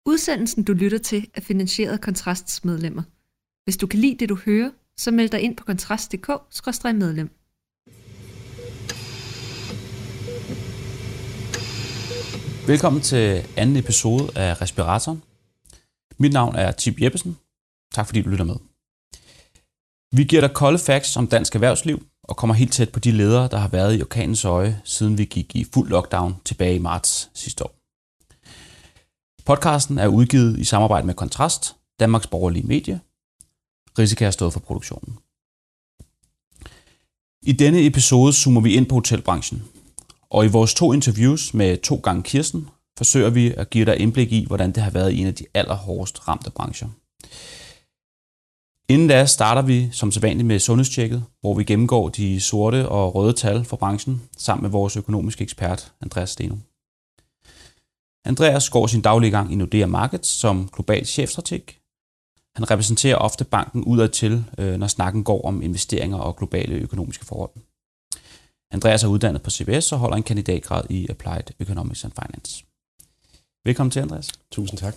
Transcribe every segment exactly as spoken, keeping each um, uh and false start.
Udsendelsen, du lytter til, er finansieret af Kontrasts medlemmer. Hvis du kan lide det, du hører, så meld dig ind på kontrast punktum d k skråstreg medlem. Velkommen til anden episode af Respiratoren. Mit navn er Tip Jeppesen. Tak fordi du lytter med. Vi giver dig kolde facts om dansk erhvervsliv og kommer helt tæt på de ledere, der har været i orkanens øje, siden vi gik i fuld lockdown tilbage i marts sidste år. Podcasten er udgivet i samarbejde med Kontrast, Danmarks borgerlige medie. Risika har stået for produktionen. I denne episode zoomer vi ind på hotelbranchen, og i vores to interviews med to gange Kirsten forsøger vi at give dig indblik i, hvordan det har været i en af de allerhårdest ramte brancher. Inden da starter vi som sædvanligt med sundhedstjekket, hvor vi gennemgår de sorte og røde tal for branchen sammen med vores økonomiske ekspert Andreas Steno. Andreas går sin daglige gang i Nordea Markets som global chefstrateg. Han repræsenterer ofte banken udadtil, når snakken går om investeringer og globale økonomiske forhold. Andreas er uddannet på C B S og holder en kandidatgrad i Applied Economics and Finance. Velkommen til, Andreas. Tusind tak.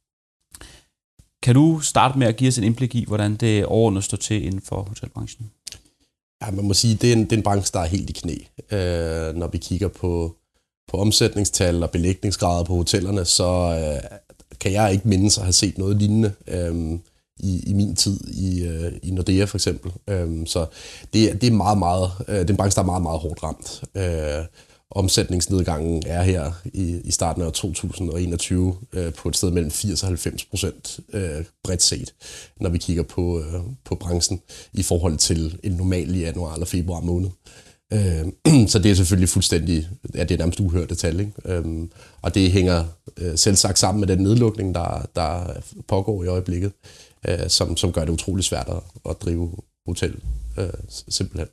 Kan du starte med at give os et indblik i, hvordan det overordnet står til inden for hotelbranchen? Ja, man må sige, det er en, det er en branche, der er helt i knæ. Øh, når vi kigger på, på omsætningstal og belægningsgrader på hotellerne, så øh, kan jeg ikke mindes at have set noget lignende øh, i, i min tid i, øh, i Nordea for eksempel. Øh, så det, det er meget, meget, øh, det er en branche, der er meget, meget hårdt ramt. Øh, Omsætningsnedgangen er her i, i starten af to tusind og enogtyve øh, på et sted mellem firs og halvfems procent øh, bredt set, når vi kigger på, øh, på branchen i forhold til en normal i januar eller februar måned. Øh, så det er selvfølgelig fuldstændig, ja, det er nærmest uhørte tal, ikke? Øh, og det hænger øh, selv sagt sammen med den nedlukning, der, der pågår i øjeblikket, øh, som, som gør det utrolig svært at, at drive hotel, øh, simpelthen.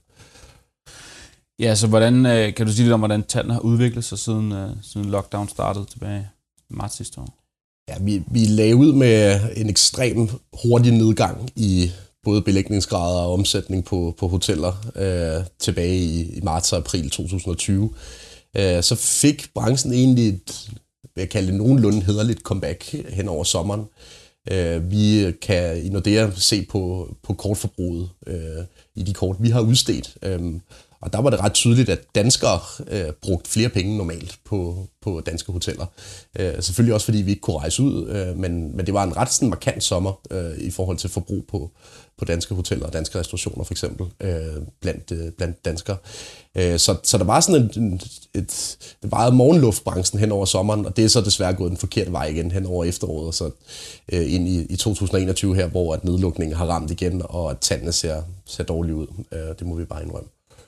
Ja, så hvordan, kan du sige lidt om, hvordan tallene har udviklet sig siden, siden lockdown startede tilbage i marts sidste år? Ja, vi, vi lagde ud med en ekstrem hurtig nedgang i både belægningsgrader og omsætning på, på hoteller øh, tilbage i, i marts og april to tusind og tyve. Øh, så fik branchen egentlig et, hvad jeg kalder det, nogenlunde hæderligt comeback hen over sommeren. Øh, vi kan i Nordea se på, på kortforbruget øh, i de kort, vi har udstedt. Øh, Og der var det ret tydeligt, at danskere øh, brugte flere penge normalt på, på danske hoteller. Øh, selvfølgelig også, fordi vi ikke kunne rejse ud, øh, men, men det var en ret sådan, markant sommer øh, i forhold til forbrug på, på danske hoteller og danske restaurationer for eksempel, øh, blandt, øh, blandt danskere. Øh, så, så der var sådan en, et, det var morgenluftbranchen hen over sommeren, og det er så desværre gået den forkerte vej igen hen over efteråret, og så øh, ind i, i to tusind og enogtyve her, hvor at nedlukningen har ramt igen, og at tallene ser, ser dårligt ud. Øh, det må vi bare indrømme.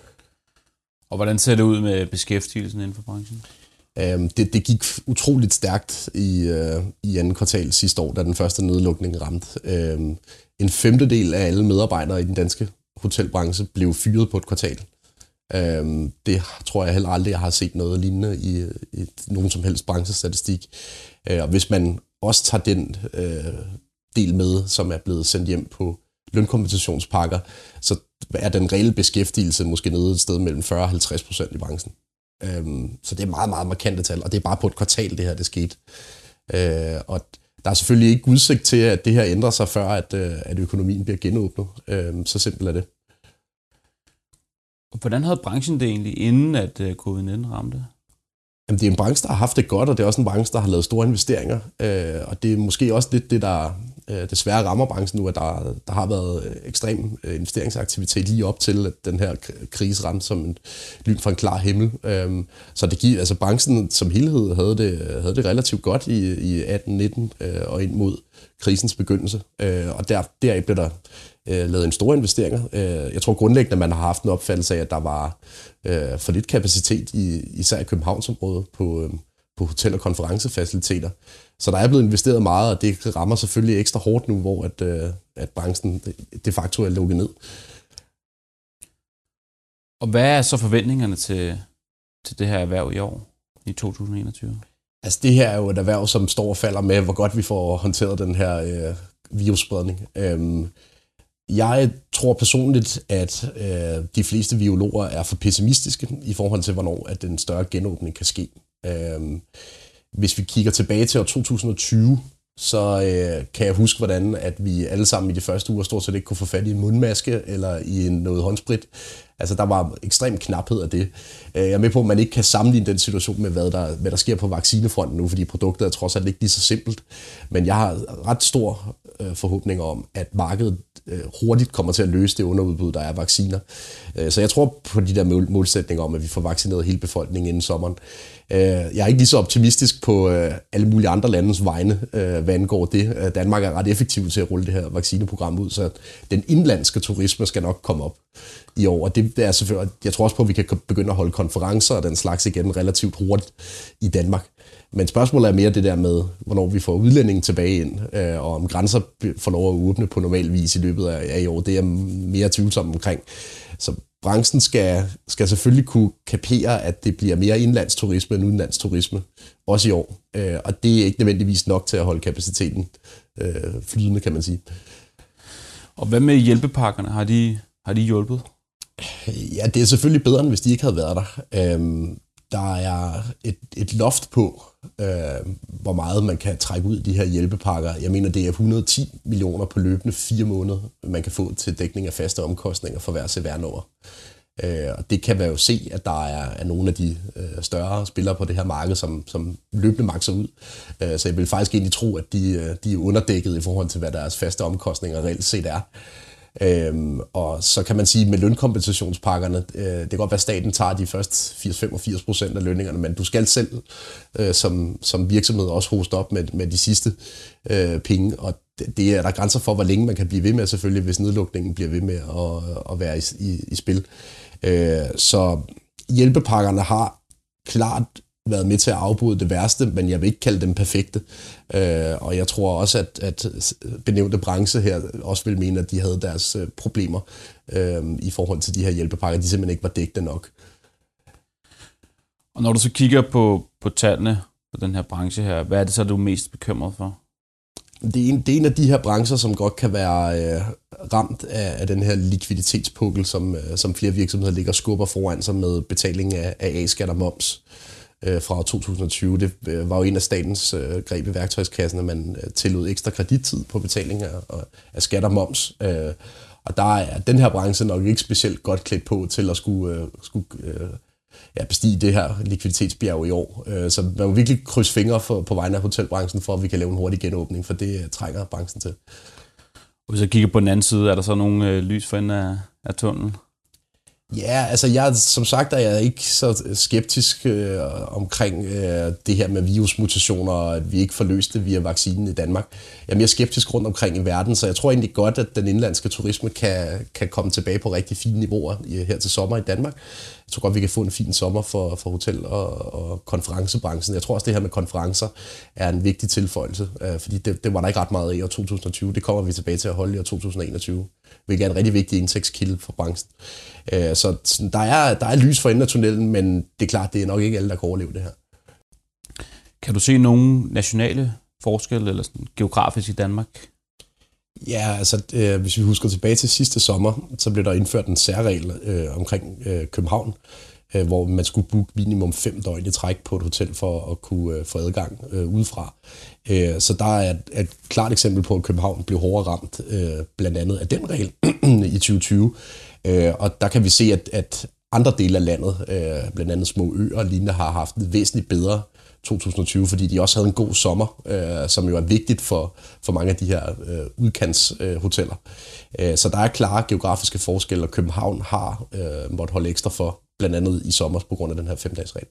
Og hvordan ser det ud med beskæftigelsen inden for branchen? Øhm, det, det gik utroligt stærkt i, øh, i anden kvartal sidste år, da den første nedlukning ramte. Øhm, en femtedel af alle medarbejdere i den danske hotelbranche blev fyret på et kvartal. Øhm, det tror jeg heller aldrig, jeg har set noget lignende i, i nogen som helst branchestatistik. Øh, og hvis man også tager den øh, del med, som er blevet sendt hjem på lønkompensationspakker, så er den reelle beskæftigelse måske nede et sted mellem fyrre og halvtreds procent i branchen. Øhm, så det er meget, meget markante tal, og det er bare på et kvartal, det her det skete. Øh, og der er selvfølgelig ikke udsigt til, at det her ændrer sig, før at, at økonomien bliver genåbnet. Øh, så simpelt er det. Og hvordan havde branchen det egentlig, inden at covid nitten ramte? Jamen, det er en branche, der har haft det godt, og det er også en branche, der har lavet store investeringer. Øh, og det er måske også lidt det, der øh, desværre rammer branchen nu, at der, der har været ekstrem øh, investeringsaktivitet lige op til, at den her krise ramte som en lyn fra en klar himmel. Øh, så det giver, altså branchen som helhed havde det, havde det relativt godt i, i atten nitten øh, og ind mod krisens begyndelse. Øh, og der, der blev der øh, lavet en store investeringer. Øh, jeg tror grundlæggende, at man har haft en opfattelse af, at der var øh, for lidt kapacitet, i, især i Københavnsområdet, på, øh, på hotel- og konferencefaciliteter. Så der er blevet investeret meget, og det rammer selvfølgelig ekstra hårdt nu, hvor at, øh, at branchen de facto er lukket ned. Og hvad er så forventningerne til, til det her erhverv i år, i to tusind og enogtyve? Altså det her er jo et erhverv, som står og falder med, hvor godt vi får håndteret den her øh, virusspredning. Øhm, jeg tror personligt, at øh, de fleste virologer er for pessimistiske i forhold til, hvornår at den større genåbning kan ske. Øhm, hvis vi kigger tilbage til år to tusind og tyve, så øh, kan jeg huske, hvordan at vi alle sammen i de første uger stort set ikke kunne få fat i en mundmaske eller i en, noget håndsprit. Altså, der var ekstrem knaphed af det. Jeg er med på, at man ikke kan sammenligne den situation med, hvad der, hvad der sker på vaccinefronten nu, fordi produktet er trods alt ikke lige så simpelt. Men jeg har ret stor øh, forhåbning om, at markedet øh, hurtigt kommer til at løse det underudbud, der er vacciner. Øh, så jeg tror på de der mål- målsætninger om, at vi får vaccineret hele befolkningen inden sommeren. Øh, jeg er ikke lige så optimistisk på øh, alle mulige andre landes vegne, øh, hvad angår det. Øh, Danmark er ret effektiv til at rulle det her vaccineprogram ud, så den indlandske turisme skal nok komme op i år. Og det er selvfølgelig, jeg tror også på, at vi kan begynde at holde konferencer og den slags igen relativt hurtigt i Danmark. Men spørgsmålet er mere det der med, hvornår vi får udlændingen tilbage ind, øh, og om grænser får lov at åbne på normal vis i løbet af, af i år. Det er mere tvivlsomt omkring. Så branchen skal, skal selvfølgelig kunne kapere, at det bliver mere indlandsturisme end udenlandsturisme, også i år. Øh, og det er ikke nødvendigvis nok til at holde kapaciteten øh, flydende, kan man sige. Og hvad med hjælpepakkerne? Har de, har de hjulpet? Ja, det er selvfølgelig bedre, end hvis de ikke havde været der. Øhm, der er et, et loft på, øh, hvor meget man kan trække ud af de her hjælpepakker. Jeg mener, det er et hundrede og ti millioner på løbende fire måneder, man kan få til dækning af faste omkostninger for hver C V R-nummer. Øh, og det kan vi jo se, at der er, er nogle af de øh, større spillere på det her marked, som, som løbende makser ud. Øh, så jeg vil faktisk egentlig tro, at de, de er underdækket i forhold til, hvad deres faste omkostninger reelt set er. Øhm, og så kan man sige, med lønkompensationspakkerne, øh, det kan godt være, at staten tager de første firs til femogfirs procent af lønningerne, men du skal selv øh, som, som virksomhed også hoste op med, med de sidste øh, penge, og det, det er der grænser for, hvor længe man kan blive ved med, selvfølgelig, hvis nedlukningen bliver ved med at, at være i, i, i spil. Øh, så hjælpepakkerne har klart været med til at afbryde det værste, men jeg vil ikke kalde dem perfekte. Øh, og jeg tror også, at, at benævnte branche her også vil mene, at de havde deres øh, problemer øh, i forhold til de her hjælpepakker. De simpelthen ikke var dækkende nok. Og når du så kigger på, på tallene på den her branche her, hvad er det så, du er mest bekymret for? Det er, en, det er en af de her brancher, som godt kan være øh, ramt af, af den her likviditetspukkel, som, øh, som flere virksomheder ligger og skubber foran sig med betaling af, af A-skat og moms fra to tusind og tyve. Det var jo en af statens øh, greb i værktøjskassen, at man øh, tillod ekstra kredittid på betaling af, af skat og moms. Øh, og der er den her branche nok ikke specielt godt klædt på til at skulle, øh, skulle øh, ja, bestige det her likviditetsbjerg i år. Øh, så man må virkelig krydse fingre for, på vegne af hotelbranchen, for at vi kan lave en hurtig genåbning, for det øh, trænger branchen til. Og hvis jeg kigger på den anden side, er der så nogle øh, lys for enden af, af tunnelen? Ja, altså jeg, som sagt er jeg ikke så skeptisk øh, omkring øh, det her med virusmutationer, og at vi ikke får løst det via vaccinen i Danmark. Jeg er mere skeptisk rundt omkring i verden, så jeg tror egentlig godt, at den indlandske turisme kan, kan komme tilbage på rigtig fine niveauer i, her til sommer i Danmark. Jeg tror godt, vi kan få en fin sommer for, for hotel- og, og konferencebranchen. Jeg tror også, det her med konferencer er en vigtig tilføjelse, øh, fordi det, det var der ikke ret meget i år to tusind og tyve. Det kommer vi tilbage til at holde i år to tusind og enogtyve, hvilket er en rigtig vigtig indtægtskilde for branchen. Øh, så der er, der er lys for enden af tunnelen, men det er klart, det er nok ikke alle, der kan overleve det her. Kan du se nogle nationale forskelle eller sådan, geografisk i Danmark? Ja, altså øh, hvis vi husker tilbage til sidste sommer, så blev der indført en særregel øh, omkring øh, København, øh, hvor man skulle booke minimum fem døgn i træk på et hotel for at kunne øh, få adgang øh, udefra. Øh, så der er et, et klart eksempel på, at København blev hårdere ramt, øh, blandt andet af den regel i tyve tyve. Øh, og der kan vi se, at, at andre dele af landet, øh, blandt andet små øer og lignende, har haft et væsentligt bedre to tusind og tyve, fordi de også havde en god sommer, øh, som jo er vigtigt for, for mange af de her øh, udkantshoteller. Øh, øh, så der er klare geografiske forskelle, og København har øh, måttet holde ekstra for, blandt andet i sommer, på grund af den her fem-dages-regel.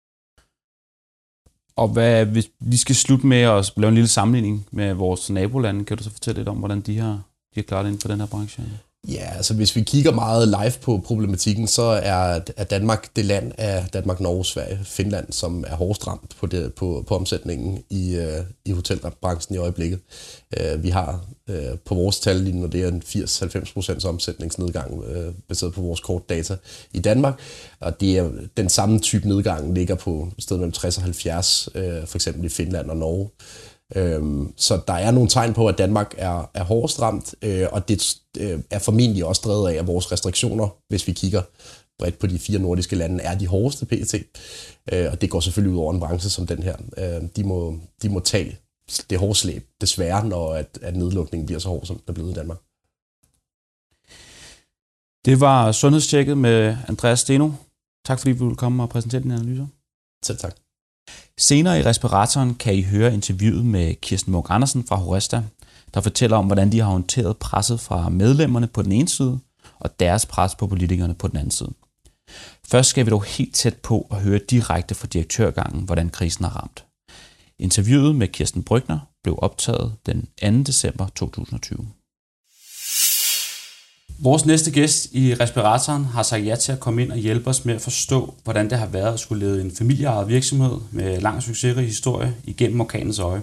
Og hvad, hvis vi skal slutte med at lave en lille sammenligning med vores nabolande, kan du så fortælle lidt om, hvordan de har, de har klaret inden for den her branche? Ja, altså hvis vi kigger meget live på problematikken, så er, er Danmark det land af Danmark, Norge, Sverige, Finland, som er hårdest ramt på, det, på, på omsætningen i, uh, i hotelbranchen i øjeblikket. Uh, vi har uh, på vores tal lige nu, det er en firs til halvfems procent omsætningsnedgang uh, baseret på vores kortdata i Danmark, og det er den samme type nedgang ligger på et sted mellem tres og halvfjerds, uh, for eksempel i Finland og Norge. Øhm, så der er nogle tegn på, at Danmark er, er hårdest ramt, øh, og det øh, er formentlig også drevet af, at vores restriktioner, hvis vi kigger bredt på de fire nordiske lande, er de hårdeste pt. Øh, og det går selvfølgelig ud over en branche som den her. Øh, de, må, de må tage det hårde slæb, desværre, når at, at nedlukningen bliver så hård, som den er blevet i Danmark. Det var Sundhedstjekket med Andreas Steno. Tak fordi vi ville komme og præsentere dine analyser. Selv tak. Senere i Respiratoren kan I høre interviewet med Kirsten Munk Andersen fra Horesta, der fortæller om, hvordan de har håndteret presset fra medlemmerne på den ene side, og deres pres på politikerne på den anden side. Først skal vi dog helt tæt på at høre direkte fra direktørgangen, hvordan krisen har ramt. Interviewet med Kirsten Brygner blev optaget den anden december to tusind og tyve. Vores næste gæst i Respiratoren har sagt ja til at komme ind og hjælpe os med at forstå, hvordan det har været at skulle lede en familieejet virksomhed med lang succesrig historie igennem orkanens øje.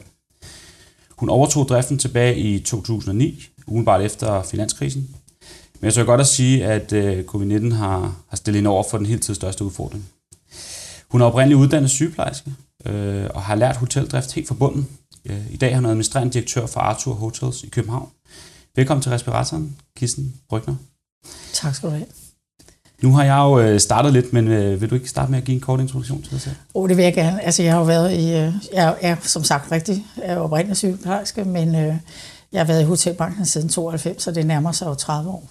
Hun overtog driften tilbage i to tusind og ni, umiddelbart efter finanskrisen. Men jeg tror godt at sige, at covid nitten har, har stillet hende over for den helt største udfordring. Hun er oprindeligt uddannet sygeplejerske øh, og har lært hoteldrift helt fra bunden. I dag er hun administrerende direktør for Arthur Hotels i København. Velkommen til Respiratoren, Kirsten Brygner. Tak skal du have. Nu har jeg jo startet lidt, men vil du ikke starte med at give en kort introduktion til dig selv? Oh, det vil jeg gerne. Altså, jeg har jo været i, jeg er som sagt rigtig jeg er oprindelig sygeplejerske, men øh, jeg har været i hotelbranchen siden tooghalvfems, så det nærmer sig jo tredive år.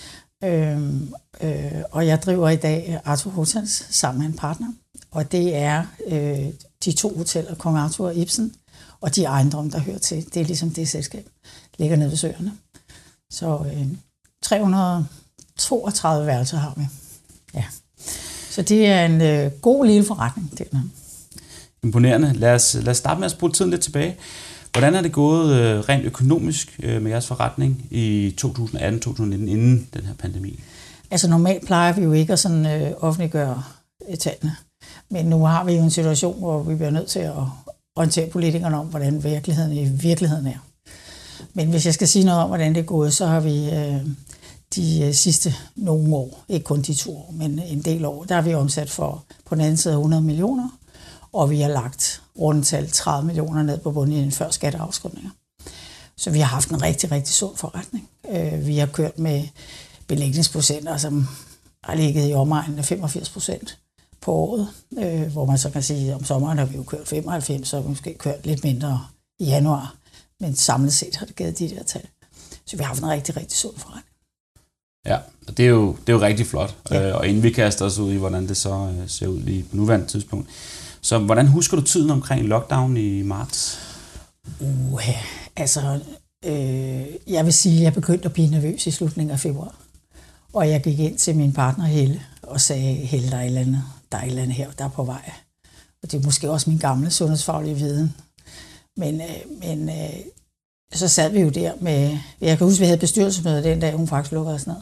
Øhm, øh, og jeg driver i dag Arthur Hotels sammen med en partner, og det er øh, de to hoteller, Kong Arthur og Ibsen, og de ejendomme, der hører til. Det er ligesom det selskab, der ligger nede ved søerne. Så øh, tre hundrede og toogtredive værelser har vi. Ja. Så det er en øh, god lille forretning. Der. Imponerende. Lad os, lad os starte med at spole tiden lidt tilbage. Hvordan er det gået øh, rent økonomisk øh, med jeres forretning i to tusind og atten til to tusind og nitten inden den her pandemi? Altså normalt plejer vi jo ikke at sådan, øh, offentliggøre tallene. Men nu har vi jo en situation, hvor vi bliver nødt til at orientere politikerne om, hvordan virkeligheden i virkeligheden er. Men hvis jeg skal sige noget om, hvordan det er gået, så har vi øh, de sidste nogle år, ikke kun de to år, men en del år, der har vi omsat for på den anden side hundrede millioner, og vi har lagt rundetal tredive millioner ned på bundlinjen før skatteafskrivninger. Så vi har haft en rigtig, rigtig sund forretning. Øh, vi har kørt med belægningsprocenter, som har ligget i omegnen af femogfirs procent på året, øh, hvor man så kan sige, at om sommeren har vi jo kørt femoghalvfems, så har vi måske kørt lidt mindre i januar. Men samlet set har det givet de der tal. Så vi har haft en rigtig, rigtig sund forretning. Ja, og det er jo, det er jo rigtig flot. Ja. Og inden vi kaster os ud i, hvordan det så ser ud lige på nuværende tidspunkt. Så hvordan husker du tiden omkring lockdown i marts? Uh, altså, øh, jeg vil sige, at jeg begyndte at blive nervøs i slutningen af februar. Og jeg gik ind til min partner Helle og sagde, Helle, der er et eller andet, der er et eller andet her, der er på vej. Og det er måske også min gamle sundhedsfaglige viden. Men, øh, men øh, så sad vi jo der med, jeg kan huske, vi havde bestyrelsesmøde den dag, hun faktisk lukkede os ned.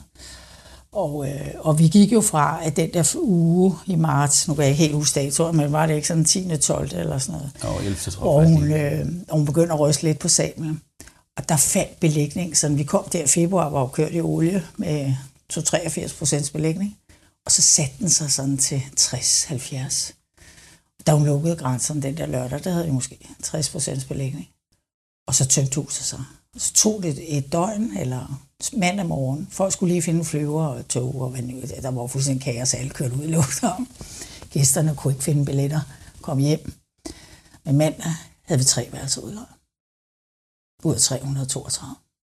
Og, øh, og vi gik jo fra, at den der uge i marts, nu kan jeg ikke helt huske datoen, men var det ikke sådan tiende tolvte eller sådan noget. Jo, ellevte tror jeg. Og hun, øh, og hun begyndte at ryste lidt på sablen. Og der faldt belægning, så vi kom der i februar, var jo kørt i olie med to til treogfirs procent belægning. Og så satte den sig sådan til tres til halvfjerds. Da hun lukkede grænserne den der lørdag, der havde vi måske tres procent belægning. Og så tømte huset sig. Så tog det et døgn, eller mandag morgen. Folk skulle lige finde flyver og tog, og hvad nu, der var fuldstændig kaos, alle kørte ud i lufthavnen. Gæsterne kunne ikke finde billetter, kom hjem. Men mandag havde vi tre værelser udløjet. Ud af tre hundrede og toogtredive.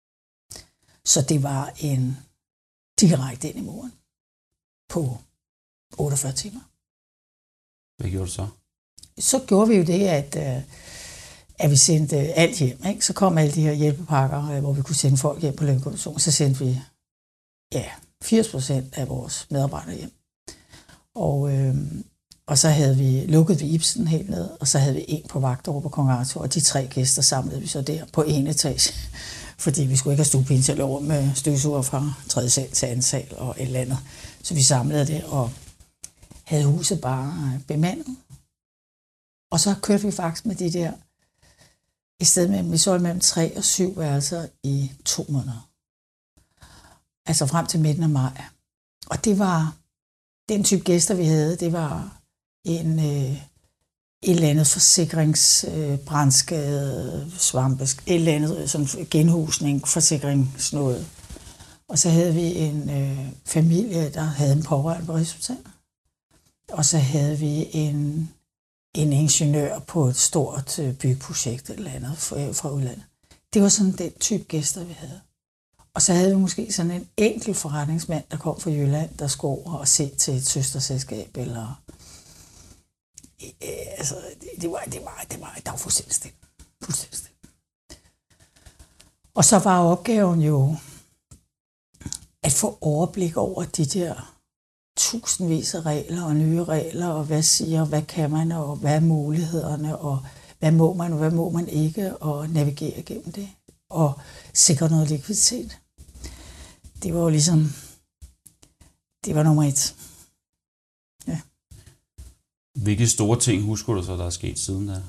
Så det var en direkte ind i muren på otteogfyrre timer. Hvad gjorde du så? Så gjorde vi jo det, at, at vi sendte alt hjem. Ikke? Så kom alle de her hjælpepakker, hvor vi kunne sende folk hjem på lønkommission. Så sendte vi ja, firs procent af vores medarbejdere hjem. Og, øh, og så havde vi lukket vi Ibsen helt ned, og så havde vi en på vagt over på Kong Arthur, og de tre gæster samlede vi så der på en etage. Fordi vi skulle ikke have stuepinde til at løbe med støvsuger fra tredje sal til anden sal og et eller andet. Så vi samlede det og havde huset bare bemandet. Og så kørte vi faktisk med de der, i stedet med, vi solgte mellem tre og syv værelser i to måneder. Altså frem til midten af maj. Og det var, den type gæster, vi havde, det var en, øh, et eller andet forsikringsbrandskade, øh, svampesk, et eller andet sådan genhusning, forsikringsnåde. Og så havde vi en øh, familie, der havde en pårørende på Rigshospitalet. Og så havde vi en en ingeniør på et stort byggeprojekt eller andet fra udlandet. Det var sådan den type gæster, vi havde. Og så havde vi måske sådan en enkelt forretningsmand, der kom fra Jylland, der skulle over og se til et søsterselskab, eller... Altså, det var, det var, det var, det var fuldstændig stille. Fuldstændig stille. Og så var opgaven jo at få overblik over de der tusindvis af regler og nye regler, og hvad siger, hvad kan man, og hvad er mulighederne, og hvad må man, og hvad må man ikke, og navigere gennem det, og sikre noget likviditet. Det var jo ligesom, det var nummer et. Ja. Hvilke store ting husker du så, der er sket siden da?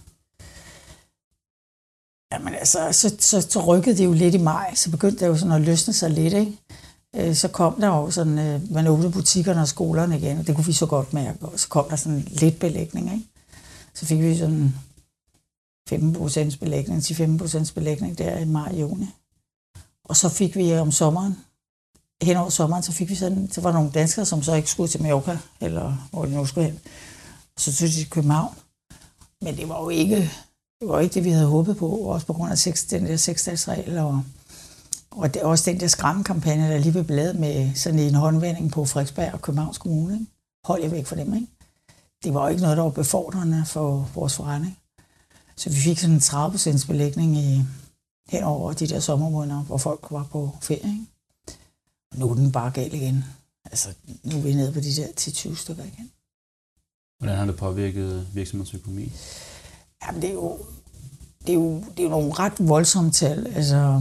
Jamen altså, så, så, så rykkede det jo lidt i maj, så begyndte det jo sådan at løsne sig lidt, ikke? Så kom der jo sådan, man åbnede butikkerne og skolerne igen, og det kunne vi så godt mærke, og så kom der sådan lidt belægning, ikke? Så fik vi sådan femten procent belægning, til femten procent belægning der i maj og juni. Og så fik vi om sommeren, hen over sommeren, så fik vi sådan, så var der nogle danskere, som så ikke skulle til Mallorca, eller hvor de nu skulle hen. Så synes de til København. Men det var jo ikke, det var jo ikke det, vi havde håbet på, også på grund af seks, den der seksdagsregel, og Og det er også den der skræmmekampagne, der lige blev lavet med sådan en håndvending på Frederiksberg og Københavns Kommune. Ikke? Hold jer væk fra dem, ikke? Det var jo ikke noget, der var befordrende for vores forretning. Så vi fik sådan en tredive procent belægning i, hen over de der sommermåneder, hvor folk var på ferie. Ikke? Og nu er den bare gal igen. Altså, nu er vi nede på de der ti til tyve stykker igen. Hvordan har det påvirket virksomhedsøkonomi? Jamen, det er jo, det er jo, det er jo nogle ret voldsomme tal. Altså,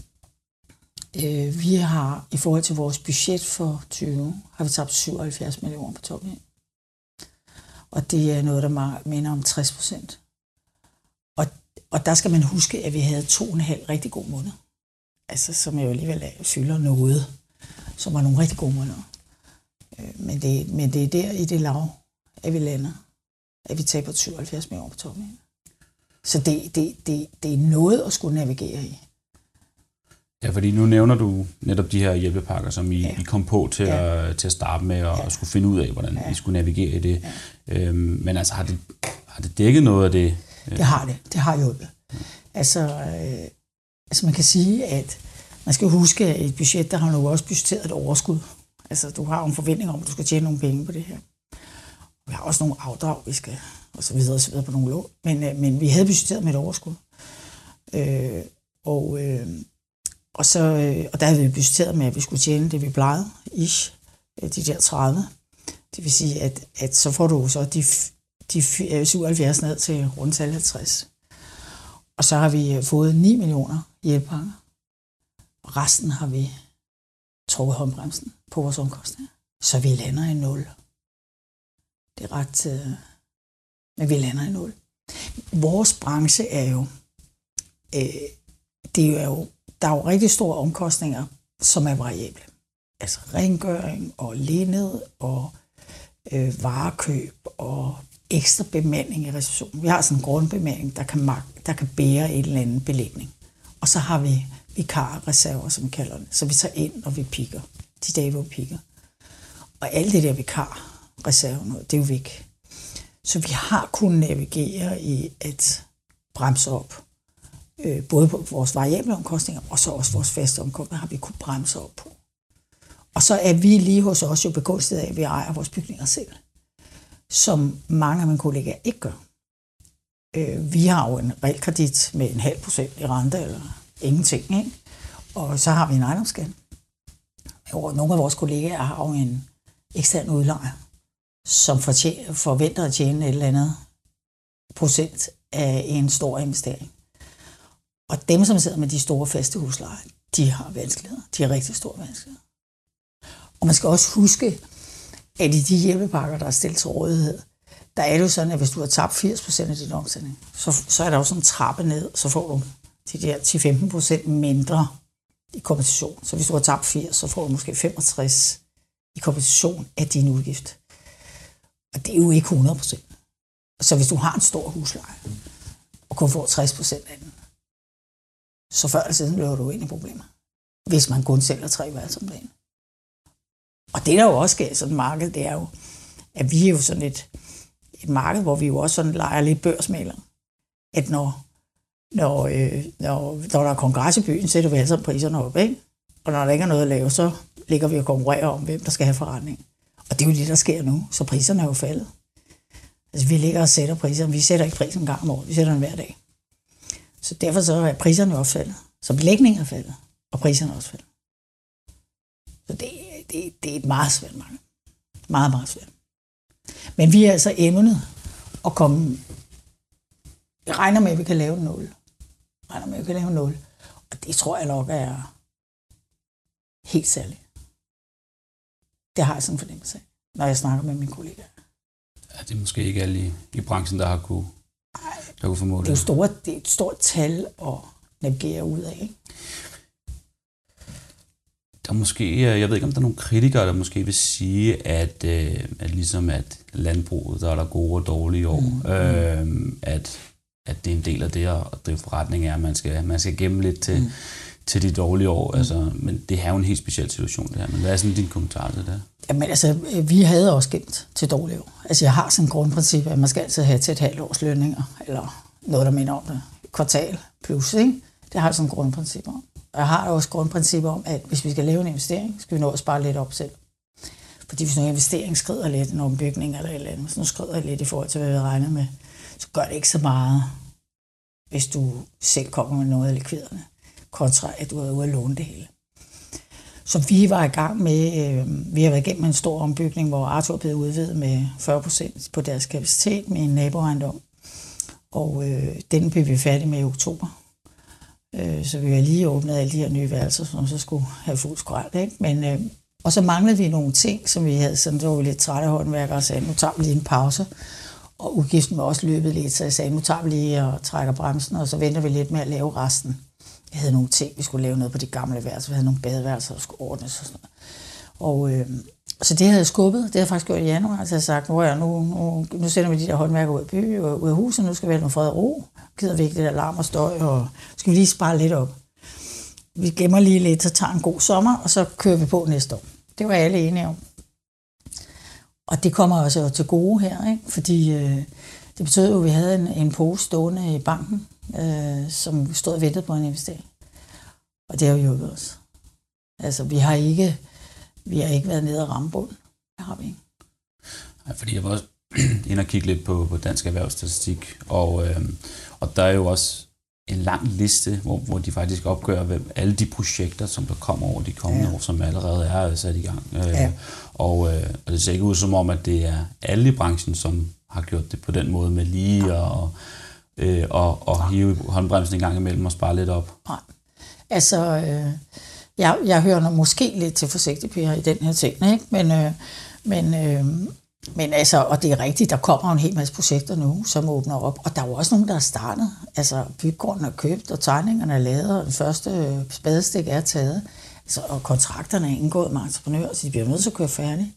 øh, vi har, i forhold til vores budget for tyve, har vi tabt syvoghalvfjerds millioner på toppen. Og det er noget, der minder om tres procent. Og, og der skal man huske, at vi havde to og en halv rigtig gode måneder. Altså, som jeg jo alligevel fylder noget, som var nogle rigtig gode måneder. Men det, men det er der i det lav, at vi lander, at vi taber syvoghalvfjerds millioner på toppen. Så det, det, det, det er noget at skulle navigere i. Ja, fordi nu nævner du netop de her hjælpepakker, som I, ja. I kom på til, ja. at, til at starte med og ja. skulle finde ud af, hvordan ja. I skulle navigere i det. Ja. Øhm, men altså, har det, har det dækket noget af det? Det har det. Det har hjulpet. Ja. Altså, øh, altså, man kan sige, at man skal huske, at i et budget, der har nu også budgetteret et overskud. Altså, du har jo en forventning om, at du skal tjene nogle penge på det her. Vi har også nogle afdrag, vi skal, og så videre og så videre på nogle lån. Men, øh, men vi havde budgetteret med et overskud. Øh, og, øh, og, så, øh, og der havde vi budgetteret med, at vi skulle tjene det, vi plejede, ish, de der tredive. Det vil sige, at, at så får du så de, de syvoghalvfjerds ned til rundtal halvtreds. Og så har vi fået ni millioner hjælpepakker. Og resten har vi trukket håndbremsen på vores omkostninger. Så vi lander i nul. Det er ret... Øh, men vi lander i nul. Vores branche er jo... Øh, det er jo... Der er jo rigtig store omkostninger, som er variable. Altså rengøring og linned og øh, varekøb og ekstra bemanding i receptionen. Vi har sådan en grundbemanding, der kan, der kan bære en eller anden belægning. Og så har vi vikarreserver, som vi kalder det. Så vi tager ind, og vi piker. De dage, hvor vi piker. Og alt det der vikarreserver, det er jo væk. Så vi har kunnet navigere i at bremse op. Øh, både på vores variable omkostninger, og så også vores faste omkostninger har vi kunnet bremse op på. Og så er vi lige hos os jo begunstiget af, at vi ejer vores bygninger selv. Som mange af mine kollegaer ikke gør. Øh, vi har jo en realkredit med en halv procent i rente, eller ingenting, ikke? Og så har vi en ejendomsskat. Nogle af vores kollegaer har jo en ekstern udlejer, som forventer at tjene et eller andet procent af en stor investering. Og dem, som sidder med de store faste huslejer, de har vanskeligheder. De har rigtig store vanskeligheder. Og man skal også huske, at i de hjælpepakker, der er stillet til rådighed, der er det jo sådan, at hvis du har tabt firs procent af din omsætning, så, så er der jo sådan en trappe ned, så får du de der ti til femten procent mindre i kompensation. Så hvis du har tabt firs, så får du måske femogtres i kompensation af din udgift. Og det er jo ikke hundrede procent. Så hvis du har en stor husleje, og kun får tres procent af den, så før eller siden løber du ind i problemer. Hvis man kun sælger tre værelser om dagen. Og det der jo også sker i sådan et marked, det er jo, at vi er jo sådan et, et marked, hvor vi jo også sådan leger lidt børsmæler. At når, når, øh, når, når der er kongres i byen, sætter vi altså priserne op, ikke? Og når der ikke er noget at lave, så ligger vi og konkurrerer om, hvem der skal have forretning. Og det er jo det, der sker nu, så priserne er jo faldet. Altså, vi ligger og sætter priserne. Vi sætter ikke prisen en gang om året, vi sætter den hver dag. Så derfor så er priserne også faldet. Så belægningen er faldet, og priserne er også faldet. Så det, det, det er et meget svært marked. Meget, meget svært. Men vi er altså emnet at komme... Jeg regner med, at vi kan lave en nul. Jeg regner med, at vi kan lave en nul. Og det tror jeg nok er helt særligt. Det har jeg sådan en fornemmelse af, når jeg snakker med mine kollegaer. Ja, det er måske ikke alle i, i branchen, der har kunne, der kunne formåle det. Er store, det er et stort tal at navigere ud af, ikke? Der er måske, jeg ved ikke, om der er nogle kritikere, der måske vil sige, at, at ligesom at landbruget, der er der gode og dårlige år, mm. øh, at, at det er en del af det at drive forretning er, at man skal, man skal gemme lidt til, mm. til de dårlige år. Mm. Altså, men det er jo en helt speciel situation, det her. Men hvad er sådan din kommentar til det? Jamen altså, vi havde også gemt til dårlige år. Altså, jeg har sådan en grundprincip, at man skal altid have til et halvt års lønninger, eller noget, der minder om det. Kvartal plus, ikke? Det har jeg sådan en grundprincip om. Jeg har også grundprincip om, at hvis vi skal lave en investering, skal vi nå at spare lidt op selv. Fordi hvis nu investering skrider lidt, en ombygning eller et eller andet, hvis nu skrider lidt i forhold til, hvad vi regner med, så gør det ikke så meget, hvis du selv kommer med noget af likviderne, kontra at du er ude at låne det hele. Så vi var i gang med, øh, vi har været igennem en stor ombygning, hvor Arthur blev udvidet med fyrre procent på deres kapacitet med en naboejendom. Og øh, den blev vi færdige med i oktober. Øh, så vi har lige åbnet alle de her nye værelser, som så skulle have fuld skrald, ikke? Men, øh, og så manglede vi nogle ting, som vi havde, som så var vi lidt trætte af håndværkere og sagde, nu tager vi lige en pause. Og udgiften var også løbet lidt, så jeg sagde, nu tager vi lige og trækker bremsen, og så venter vi lidt med at lave resten. Vi havde nogle ting, vi skulle lave noget på de gamle værelser, vi havde nogle badeværelser, der skulle ordnes og sådan noget. Og øh, så det havde jeg skubbet, det havde jeg faktisk gjort i januar, så jeg havde sagt, nu, nu, nu, nu sender vi de der håndværker ud af by, ud af huset, nu skal vi have noget fred og ro, gider vi ikke det der larm og støj, og skal vi lige spare lidt op. Vi gemmer lige lidt, så tager en god sommer, og så kører vi på næste år. Det var alle enige om. Og det kommer også til gode her, ikke? Fordi øh, det betød jo, at vi havde en, en pose stående i banken, øh, som stod og ventede på en investering. Og det har jo hjulpet os. Altså, vi har ikke, vi har ikke været nede og ramme bunden. Det har vi ikke. Ja, fordi jeg var også inde og kigge lidt på, på Dansk Erhvervsstatistik, og, øh, og der er jo også en lang liste, hvor, hvor de faktisk opgør hvem, alle de projekter, som der kommer over de kommende ja. år, som allerede er sat i gang. Øh, ja. og, øh, og det ser ikke ud som om, at det er alle i branchen, som har gjort det på den måde med lige ja. og, øh, og, og hive håndbremsen en gang imellem og spare lidt op. Nej. Altså, øh, jeg, jeg hører måske lidt til forsigtigt i den her ting, ikke? Men, øh, men, øh, men altså, og det er rigtigt, der kommer en hel masse projekter nu, som åbner op, og der er jo også nogen, der er startet. Altså, bygården er købt, og tegningerne er lavet, og den første spadestik er taget. Altså, og kontrakterne er indgået med entreprenører, så de bliver nødt til at køre færdigt.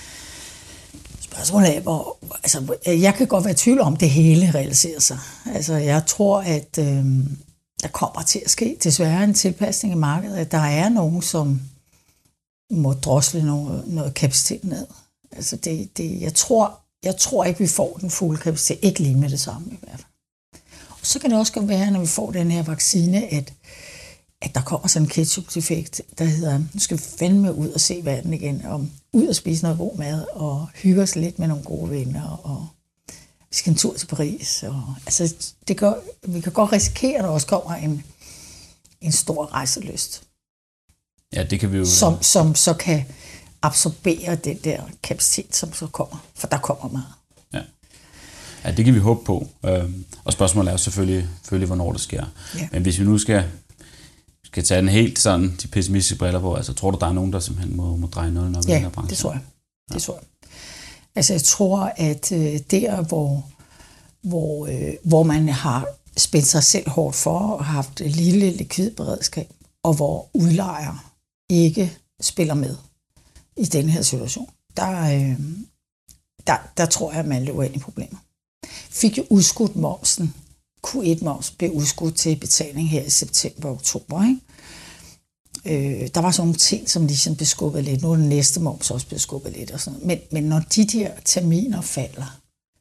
Spørgsmålet er, hvor, altså, jeg kan godt være i tvivl om, det hele realiserer sig. Altså, jeg tror, at øh, der kommer til at ske desværre en tilpasning i markedet, at der er nogen, som må drosle noget, noget kapacitet ned. Altså det, det, jeg, tror, jeg tror ikke, vi får den fulde kapacitet. Ikke lige med det samme i hvert fald. Og så kan det også være, når vi får den her vaccine, at, at der kommer sådan en ketchup-effekt, der hedder, nu skal vi fandme ud og se verden igen, og ud og spise noget god mad, og hygge os lidt med nogle gode venner, og vi skal en tur til Paris. Og, altså, det gør, vi kan godt risikere, at der også kommer en, en stor rejselyst. Ja, det kan vi jo... Som, som så kan absorbere den der kapacitet, som så kommer. For der kommer meget. Ja, ja det kan vi håbe på. Øhm, og spørgsmålet er jo selvfølgelig, selvfølgelig hvornår det sker. Ja. Men hvis vi nu skal, skal tage den helt sådan, de pessimistiske briller på, altså tror du, der er nogen, der simpelthen må, må dreje noget op i den her branche? Ja, det tror jeg. Det ja. tror jeg. Altså jeg tror, at øh, der, hvor, hvor, øh, hvor man har spændt sig selv hårdt for og har haft et lille likvidberedskab, og hvor udlejer ikke spiller med i den her situation, der, øh, der, der tror jeg, at man løber ind i problemer. Fik jo udskudt momsen. Q et moms blev udskudt til betaling her i september og oktober. Ikke? Øh, der var sådan nogle ting, som ligesom blev skubbet lidt. Nu er den næste moms også blevet skubbet lidt. Og sådan. Men, men når de der terminer falder,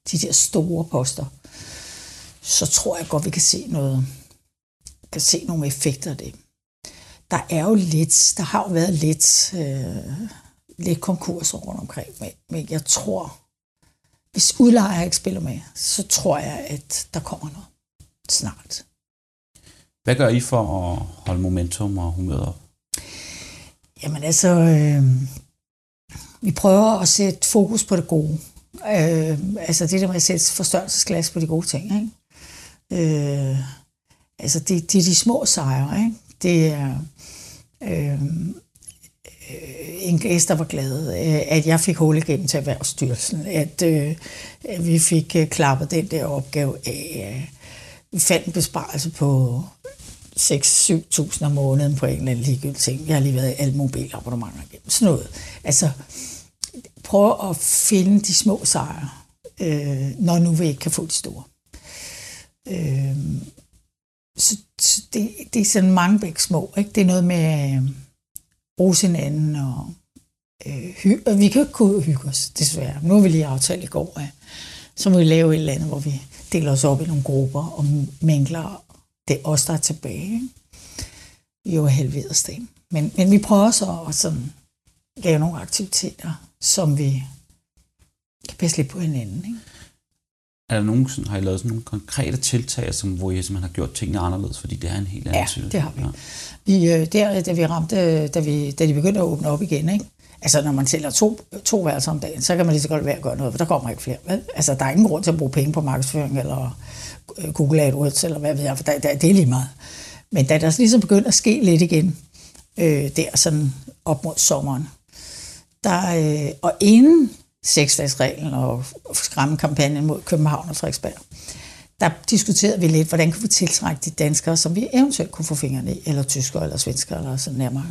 de der store poster, så tror jeg godt, vi kan se noget, kan se nogle effekter af det. Der er jo lidt, der har jo været lidt, øh, lidt konkurser rundt omkring, men, men jeg tror, hvis udlejere ikke spiller med, så tror jeg, at der kommer noget snart. Hvad gør I for at holde momentum og humøret op? Jamen altså, øh, vi prøver at sætte fokus på det gode. Øh, altså det der med at sætte forstørrelsesglas på de gode ting, ikke? Øh, altså det, det er de små sejre, ikke? Det er øh, en gæst, der var glad, at jeg fik hul igennem til Erhvervsstyrelsen, at øh, vi fik klappet den der opgave af. Vi fandt en besparelse på seks til syv tusind om måneden på en eller anden ligegyldig ting. Jeg har lige været i alle mobilabonnementer igennem. Sådan noget. Altså, prøv at finde de små sejre, øh, når nu vi ikke kan få de store. Øh, så, så det, det er sådan mange begge små. Ikke? Det er noget med at øh, bruge hinanden og øh, hygge. Vi kan jo ikke kunne hygge os, desværre. Nu har vi lige aftalt i går, at så må vi lave et eller andet, hvor vi deler os op i nogle grupper og mængler. Det er os, der er tilbage. Ikke? Vi er jo helvedesting. Men, men vi prøver så at sådan, lave nogle aktiviteter, som vi kan passe lidt på hinanden. Ikke? Er der nogen, sådan, har I lavet sådan nogle konkrete tiltag, som, hvor I simpelthen har gjort tingene anderledes, fordi det er en helt anden situation? Ja, det har vi. Ja. vi der, da vi ramte, da, vi, da de begyndte at åbne op igen, ikke? Altså når man tæller to, to værelser om dagen, så kan man lige så godt være at gøre noget, for der kommer ikke flere. Vel? Altså der er ingen grund til at bruge penge på markedsføring, eller Google AdWords, eller hvad ved jeg, for der, der, det er lige meget. Men da der ligesom begyndte at ske lidt igen, øh, der sådan op mod sommeren, der, øh, og inden seksdagsreglen og skræmmekampagnen mod København og Frederiksberg, der diskuterede vi lidt, hvordan kan vi tiltrække de danskere, som vi eventuelt kunne få fingrene i, eller tyskere, eller svenskere, eller sådan nærmere.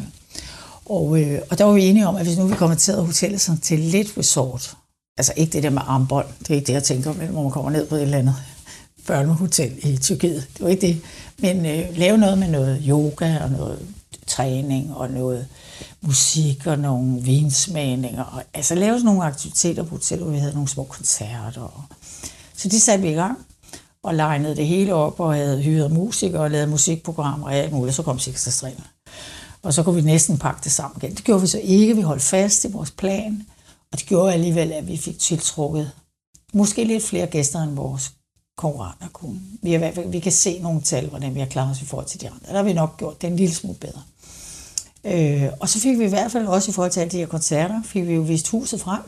Og, øh, og der var vi enige om, at hvis nu vi konverterede hotellet sådan til lidt resort, altså ikke det der med armbånd, det er ikke det, jeg tænker om, hvor man kommer ned på et eller andet børnehotel i Tyrkiet, det var ikke det, men øh, lave noget med noget yoga og noget træning og noget musik og nogle vinsmagninger, og, altså lave sådan nogle aktiviteter på hotellet, hvor vi havde nogle små koncerter. Og, så det satte vi i gang og legnede det hele op og havde hyret musikere og lavet musikprogrammer og alt muligt, så kom seksdagsreglen. Og så kunne vi næsten pakke det sammen igen. Det gjorde vi så ikke. Vi holdt fast i vores plan. Og det gjorde alligevel, at vi fik tiltrukket måske lidt flere gæster, end vores konkurrenter kunne. Vi, er, vi kan se nogle tal, hvordan vi har klaret os i forhold til de andre. Der har vi nok gjort det en lille smule bedre. Øh, og så fik vi i hvert fald også i forhold til alle de her koncerter, fik vi jo vist huset frem.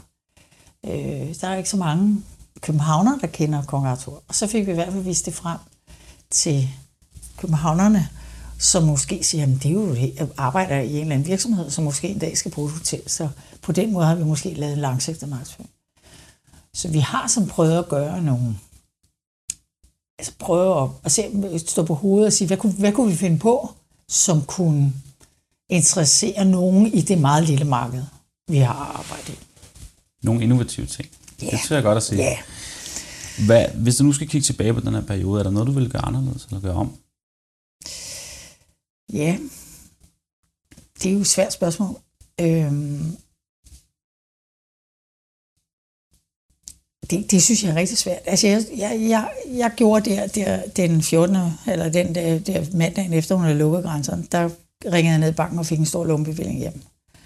Øh, der er ikke så mange københavnere, der kender Kong Arthur. Og så fik vi i hvert fald vist det frem til københavnerne, som måske siger, at det er jo arbejder i en eller anden virksomhed, som måske en dag skal bruge et hotel. Så på den måde har vi måske lavet en langsigtet markedsføring. Så vi har som prøvet at gøre nogle, altså prøve at, at se, stå på hovedet og sige, hvad kunne, hvad kunne vi finde på, som kunne interessere nogen i det meget lille marked, vi har arbejdet i. Nogle innovative ting. Yeah. Det synes jeg godt at se. Yeah. Hvad, hvis du nu skal kigge tilbage på den her periode, er der noget, du vil gøre anderledes eller gøre om? Ja, det er jo et svært spørgsmål. Øhm, det, det synes jeg er rigtig svært. Altså, jeg, jeg, jeg, jeg gjorde der, der den fjortende eller den der, der mandagen efter, hun havde lukket grænserne, der ringede jeg ned i banken og fik en stor lånebevilling hjem.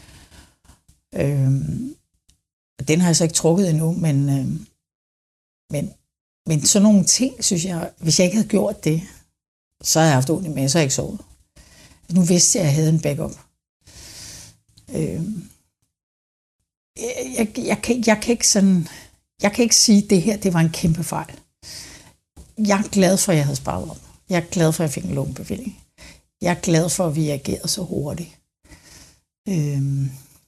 Øhm, den har jeg så ikke trukket endnu, men, øhm, men, men sådan nogle ting, synes jeg, hvis jeg ikke havde gjort det, så havde jeg haft ondt med, så havde jeg ikke sovet. Nu vidste jeg, at jeg havde en backup. Øhm, jeg, jeg, jeg, kan, jeg, kan ikke sådan, jeg kan ikke sige, at det her det var en kæmpe fejl. Jeg er glad for, at jeg havde sparet op. Jeg er glad for, at jeg fik en lånebevilling. Jeg er glad for, at vi agerede så hurtigt. Øhm,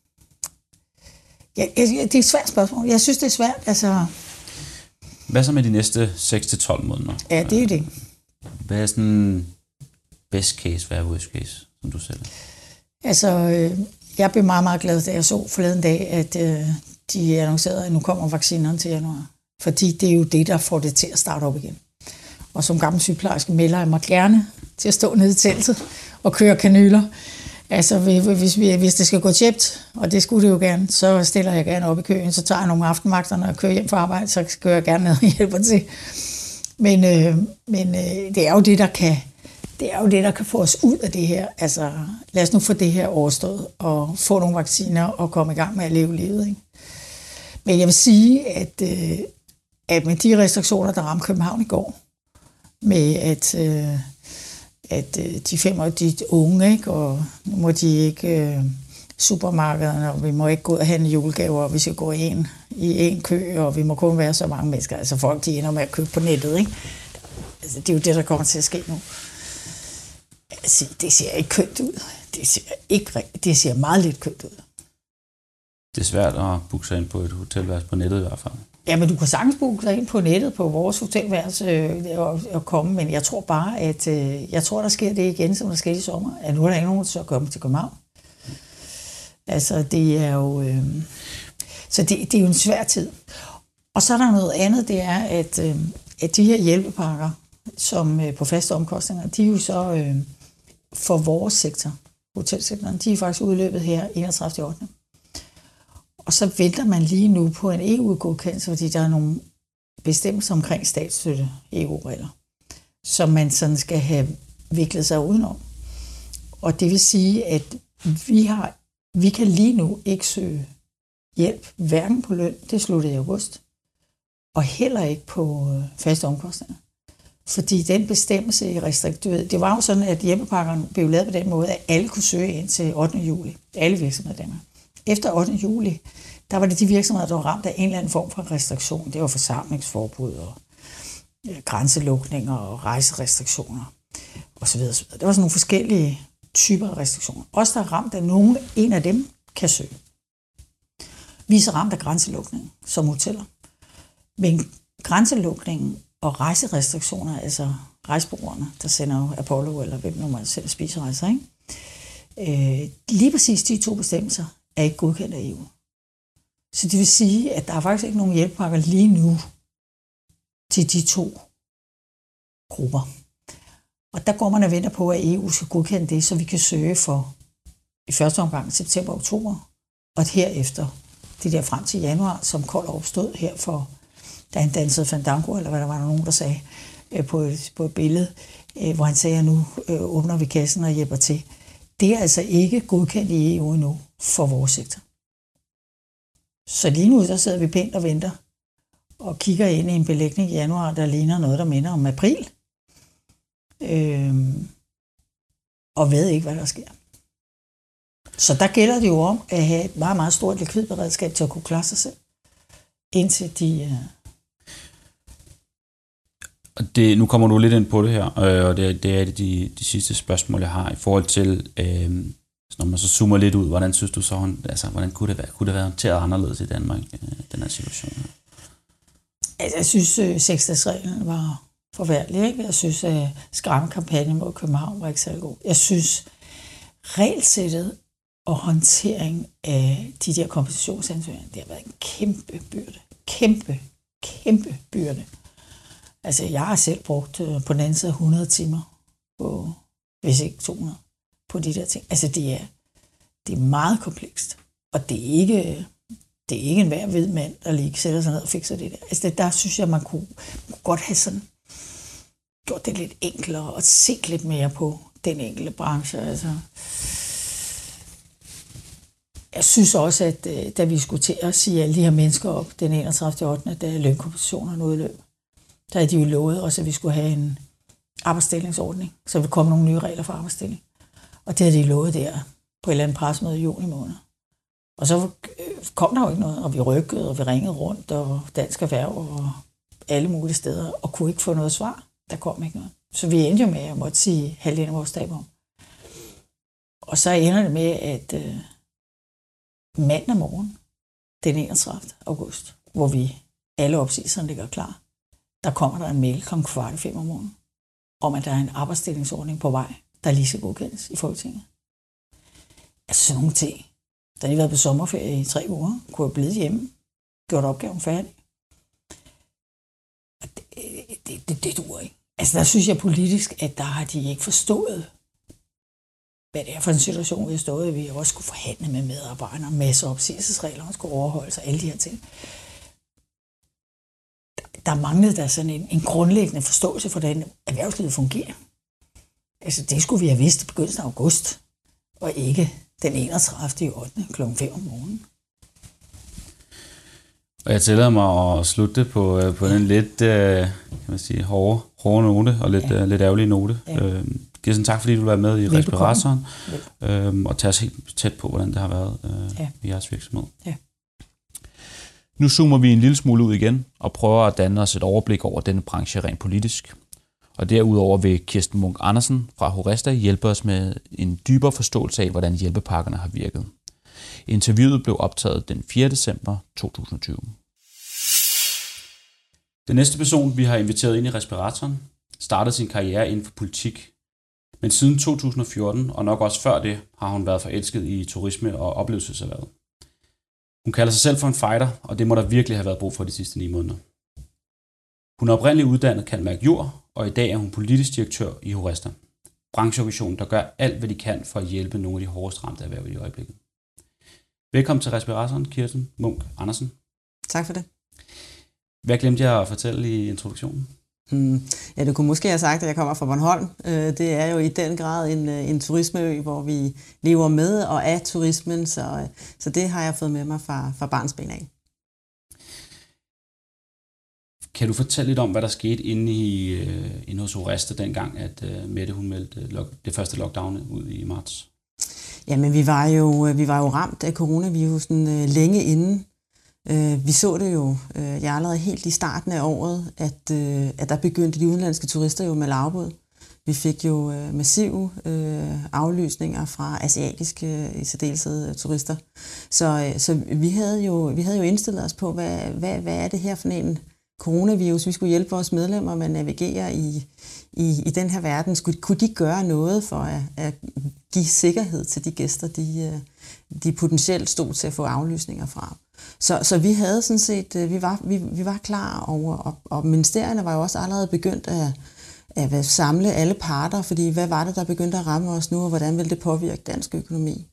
jeg, jeg, det er et svært spørgsmål. Jeg synes, det er svært. Altså, hvad så med de næste seks til tolv måneder? Ja, det er det. Hvad er sådan best case, hvad er worst case, som du selv? Altså, øh, jeg blev meget, meget glad, da jeg så forleden dag, at øh, de annoncerede, at nu kommer vaccinerne til januar. Fordi det er jo det, der får det til at starte op igen. Og som gammel sygeplejerske melder jeg mig gerne til at stå nede i teltet og køre kanyler. Altså, hvis, vi, hvis det skal gå tjept, og det skulle det jo gerne, så stiller jeg gerne op i køen, så tager jeg nogle aftenvagter, når jeg kører hjem fra arbejde, så kører jeg gerne ned og hjælper til. Men, øh, men øh, det er jo det, der kan, det er jo det, der kan få os ud af det her. Altså, lad os nu få det her overstået, og få nogle vacciner, og komme i gang med at leve livet, ikke? Men jeg vil sige, at, øh, at med de restriktioner, der ramte København i går, med at... Øh, at øh, de fem og de unge, ikke? Og nu må de ikke øh, supermarkederne, og vi må ikke gå ud og handle julegaver, og vi skal gå en, i en kø, og vi må kun være så mange mennesker. Altså folk, de ender med at købe på nettet, ikke? Altså, det er jo det, der kommer til at ske nu. Altså, det ser ikke kønt ud. Det ser, ikke, det ser meget lidt kønt ud. Det er svært at booke sig ind på et hotelværelse på nettet i hvert fald. Ja, men du kan sagtens booke dig ind på nettet på vores hotelværelse øh, og, og komme, men jeg tror bare, at øh, jeg tror, der sker det igen, som der skete i sommer, at nu er der ikke nogen, der så kommer til København. Altså, det er jo... Øh, så det, det er jo en svær tid. Og så er der noget andet, det er, at, øh, at de her hjælpepakker, som øh, på faste omkostninger, de er jo så øh, for vores sektor, hotelsektoren, de er faktisk udløbet her enogtredivte ottende Og så venter man lige nu på en E U-godkendelse, fordi der er nogle bestemmelser omkring statsstøtte, E U-regler, som man sådan skal have viklet sig udenom. Og det vil sige, at vi, har, vi kan lige nu ikke søge hjælp, hverken på løn, det sluttede i august, og heller ikke på faste omkostninger. Fordi den bestemmelse i restriktivet, det var jo sådan, at hjælpepakkerne blev lavet på den måde, at alle kunne søge ind til ottende juli. Alle virksomheder Danmark. Efter ottende juli, der var det de virksomheder, der var ramt af en eller anden form for restriktion. Det var forsamlingsforbud og grænselukninger og rejserestriktioner osv. osv. Der var sådan nogle forskellige typer af restriktioner. Også der er ramt af nogen, en af dem kan søge. Vi er så ramt af grænselukningen som hoteller. Men grænselukningen og rejserestriktioner, altså rejsebureauerne, der sender jo Apollo eller hvem nu man selv spiser rejser, ikke? Øh, lige præcis de to bestemmelser er ikke godkendt af E U. Så det vil sige, at der er faktisk ikke nogen hjælpepakker lige nu til de to grupper. Og der går man og venter på, at E U skal godkende det, så vi kan søge for i første omgang september og oktober, og herefter det der frem til januar, som Kold opstod her for, da han dansede Fandango, eller hvad der var der nogen, der sagde på et, på et billede, hvor han sagde, at nu åbner vi kassen og hjælper til. Det er altså ikke godkendt i E U endnu for vores sektor. Så lige nu der sidder vi pænt og venter og kigger ind i en belægning i januar, der ligner noget, der minder om april. Øhm, og ved ikke, hvad der sker. Så der gælder det jo om at have et meget, meget stort likvidberedskab til at kunne klare sig selv, indtil de... Øh... Det, nu kommer du lidt ind på det her, og det, det er de, de sidste spørgsmål, jeg har i forhold til, øh, når man så zoomer lidt ud, hvordan synes du så, altså, hvordan kunne det være, kunne det være håndteret anderledes i Danmark, den her situation? Altså, jeg synes, øh, seks-dages-reglen var forfærdelig, ikke? Jeg synes, at øh, skræmmekampagnen mod København var ikke særlig god. Jeg synes, regelsættet og håndtering af de der kompensationsansøgninger, det har været en kæmpe byrde. Kæmpe, kæmpe byrde. Altså, jeg har selv brugt øh, på den anden side hundrede timer, på, hvis ikke to hundrede, på de der ting. Altså, det er, det er meget komplekst, og det er ikke, det er ikke en hver hvid mand, der lige sætter sig ned og fikser det der. Altså, det, der synes jeg, man kunne, kunne godt have sådan gjort det lidt enklere, og set lidt mere på den enkelte branche. Altså, jeg synes også, at da vi skulle til at sige alle de her mennesker op den enogtredivte ottende da lønkompensationerne udløb, der havde de jo lovet også, at vi skulle have en arbejdsdelingsordning, så ville komme nogle nye regler for arbejdsdeling. Og det havde de lovet der på et eller andet pressemøde i juni måned. Og så kom der jo ikke noget, og vi rykkede, og vi ringede rundt, og Dansk Erhverv og alle mulige steder, og kunne ikke få noget svar. Der kom ikke noget. Så vi endte jo med at måtte sige halvdelen af vores stab om. Og så ender det med, at øh, mandag morgen, den enogtredivte august, hvor vi alle opsigelserne ligger klar, der kommer der en mail kl. kvart i fem om morgenen, om at der er en arbejdsdelingsordning på vej, der lige skal godkendes i Folketinget. Altså sådan nogle ting. Der har lige været på sommerferie i tre uger, kunne have blevet hjemme, gjort opgaven færdig. Og det, det, det, det duer ikke. Altså der synes jeg politisk, at der har de ikke forstået, hvad det er for en situation, vi har stået i. Vi også skulle forhandle med medarbejdere, masser af opsigelsesregler, man skulle overholde og alle de her ting. Der manglede der sådan en, en grundlæggende forståelse for, hvordan erhvervslivet fungerer. Altså, det skulle vi have vidst i begyndelsen af august, og ikke den enogtredivte i ottende klokken fem om morgenen. Og jeg tillader mig at slutte på, på den lidt kan man sige, hårde, hårde note og lidt, ja. lidt ærgerlige note. Ja. Øhm, Kirsten, tak fordi du var med i Respiratoren, øhm, og tager os helt tæt på, hvordan det har været øh, ja. i jeres virksomhed. Ja. Nu zoomer vi en lille smule ud igen og prøver at danne os et overblik over denne branche rent politisk. Og derudover vil Kirsten Munk Andersen fra Horesta hjælpe os med en dybere forståelse af, hvordan hjælpepakkerne har virket. Interviewet blev optaget den fjerde december to tusind og tyve. Den næste person, vi har inviteret ind i Respiratoren, startede sin karriere inden for politik. Men siden to tusind og fjorten, og nok også før det, har hun været forelsket i turisme og oplevelseserhvervet. Hun kalder sig selv for en fighter, og det må der virkelig have været brug for de sidste ni måneder. Hun er oprindeligt uddannet Cand.Merc Jur, og i dag er hun politisk direktør i Horesta, brancheorganisationen, der gør alt, hvad de kan for at hjælpe nogle af de hårdest ramte erhverv i øjeblikket. Velkommen til Respiratoren, Kirsten Munk Andersen. Tak for det. Hvad glemte jeg at fortælle i introduktionen? Hmm. Ja, du kunne måske have sagt, at jeg kommer fra Bornholm. Det er jo i den grad en, en turismeø, hvor vi lever med og af turismen, så, så det har jeg fået med mig fra, fra barnsben af. Kan du fortælle lidt om, hvad der skete inde, i, inde hos Horesta dengang, at Mette hun meldte det første lockdown ud i marts? Jamen, vi var jo, vi var jo ramt af coronavirusen længe inden. Vi så det jo jeg allerede helt i starten af året, at, at der begyndte de udenlandske turister jo med lavbud. Vi fik jo massive aflysninger fra asiatiske i særdeleshed turister. Så, så vi, havde jo, vi havde jo indstillet os på, hvad, hvad, hvad er det her for en coronavirus? Vi skulle hjælpe vores medlemmer med at navigere i, i, i den her verden. Skulle, kunne de gøre noget for at, at give sikkerhed til de gæster, de, de potentielt stod til at få aflysninger fra? Så, så vi havde sådan set, vi var, vi, vi var klar over, og, og ministerierne var jo også allerede begyndt at, at samle alle parter, fordi hvad var det, der begyndte at ramme os nu, og hvordan ville det påvirke dansk økonomi?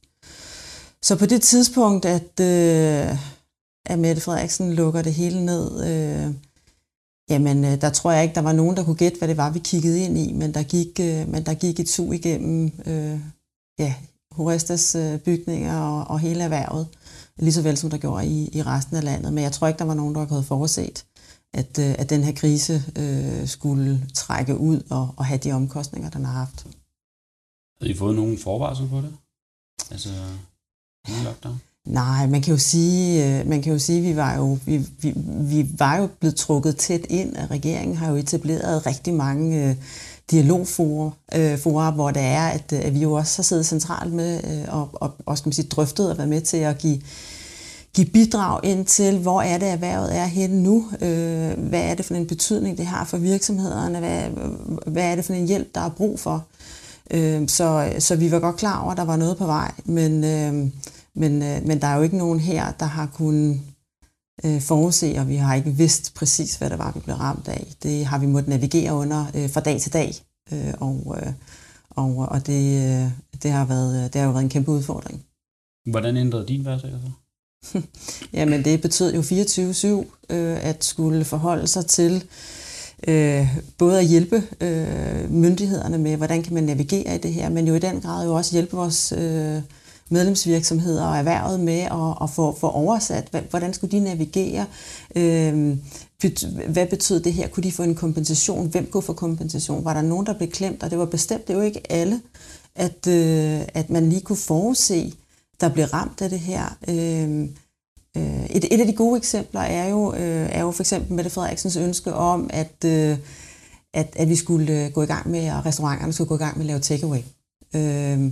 Så på det tidspunkt, at, øh, at Mette Frederiksen lukker det hele ned, øh, jamen der tror jeg ikke, der var nogen, der kunne gætte, hvad det var, vi kiggede ind i, men der gik, øh, men der gik et sug igennem øh, ja, Horestas øh, bygninger og, og hele erhvervet, lige så vel som der gjorde i, i resten af landet. Men jeg tror ikke, der var nogen, der havde forudset, at, øh, at den her krise øh, skulle trække ud og, og have de omkostninger, den har haft. Havde I fået nogen forvarsel på det? Altså, nogen lockdown? Nej, man kan jo sige, man kan jo sige, vi var jo vi, vi, vi var jo blevet trukket tæt ind, at regeringen har jo etableret rigtig mange øh, dialogforer, øh, forer, hvor det er, at, at vi jo også har siddet centralt med øh, og, og, og skal man sige, drøftet og været med til at give, give bidrag ind til, hvor er det erhvervet er henne nu, øh, hvad er det for en betydning, det har for virksomhederne, hvad, hvad er det for en hjælp, der er brug for. Øh, så, så vi var godt klar over, at der var noget på vej, men øh, Men, øh, men der er jo ikke nogen her, der har kunnet øh, forudse, og vi har ikke vidst præcis, hvad det var, vi blev ramt af. Det har vi måttet navigere under øh, fra dag til dag, øh, og, øh, og, og det, øh, det, har været, det har jo været en kæmpe udfordring. Hvordan ændrede din hverdag så? Jamen det betød jo fireogtyve syv øh, at skulle forholde sig til øh, både at hjælpe øh, myndighederne med, hvordan kan man navigere i det her, men jo i den grad jo også hjælpe vores øh, medlemsvirksomheder og erhvervet med at, at få, få oversat, hvordan skulle de navigere, øh, hvad betød det her, kunne de få en kompensation, hvem kunne få kompensation, var der nogen, der blev klemt, og det var bestemt, det er jo ikke alle, at, øh, at man lige kunne forudse, der blev ramt af det her. Øh, øh, et, et af de gode eksempler er jo, øh, er jo for eksempel Mette Frederiksens ønske om, at, øh, at, at vi skulle gå i gang med, og restauranterne skulle gå i gang med at lave takeaway. Øh,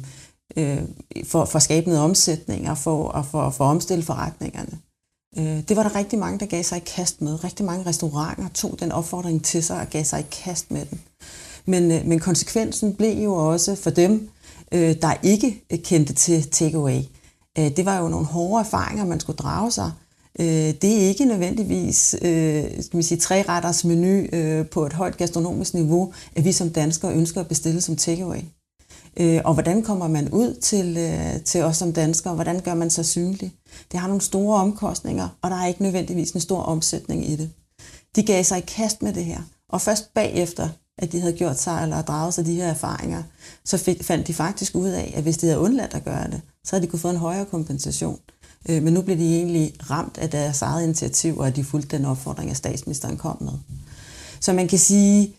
For, for at skabe noget omsætning og for, og for, for at omstille forretningerne. Det var der rigtig mange, der gav sig i kast med. Rigtig mange restauranter tog den opfordring til sig og gav sig i kast med den. Men, men konsekvensen blev jo også for dem, der ikke kendte til takeaway. Det var jo nogle hårde erfaringer, man skulle drage sig. Det er ikke nødvendigvis skal vi sige, tre-retters menu på et højt gastronomisk niveau, at vi som danskere ønsker at bestille som takeaway. Øh, og hvordan kommer man ud til, øh, til os som danskere? Hvordan gør man sig synlig? Det har nogle store omkostninger, og der er ikke nødvendigvis en stor omsætning i det. De gav sig i kast med det her, og først bagefter, at de havde gjort sig eller draget sig de her erfaringer, så fik, fandt de faktisk ud af, at hvis de havde undladt at gøre det, så havde de kunne få en højere kompensation. Øh, men nu blev de egentlig ramt af deres eget initiativ, og at de fulgte den opfordring, at statsministeren kom med. Så man kan sige,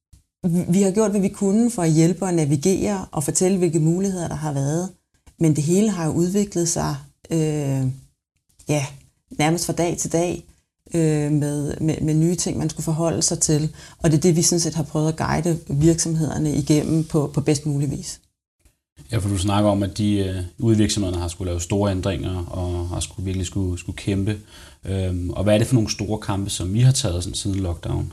vi har gjort, hvad vi kunne for at hjælpe og navigere og fortælle, hvilke muligheder der har været. Men det hele har jo udviklet sig øh, ja, nærmest fra dag til dag øh, med, med, med nye ting, man skulle forholde sig til. Og det er det, vi sådan set har prøvet at guide virksomhederne igennem på, på bedst mulig vis. Ja, for du snakker om, at de øh, ude i virksomhederne har skulle lave store ændringer og har skulle, virkelig skulle, skulle kæmpe. Øhm, og hvad er det for nogle store kampe, som I har taget sådan, siden lockdown?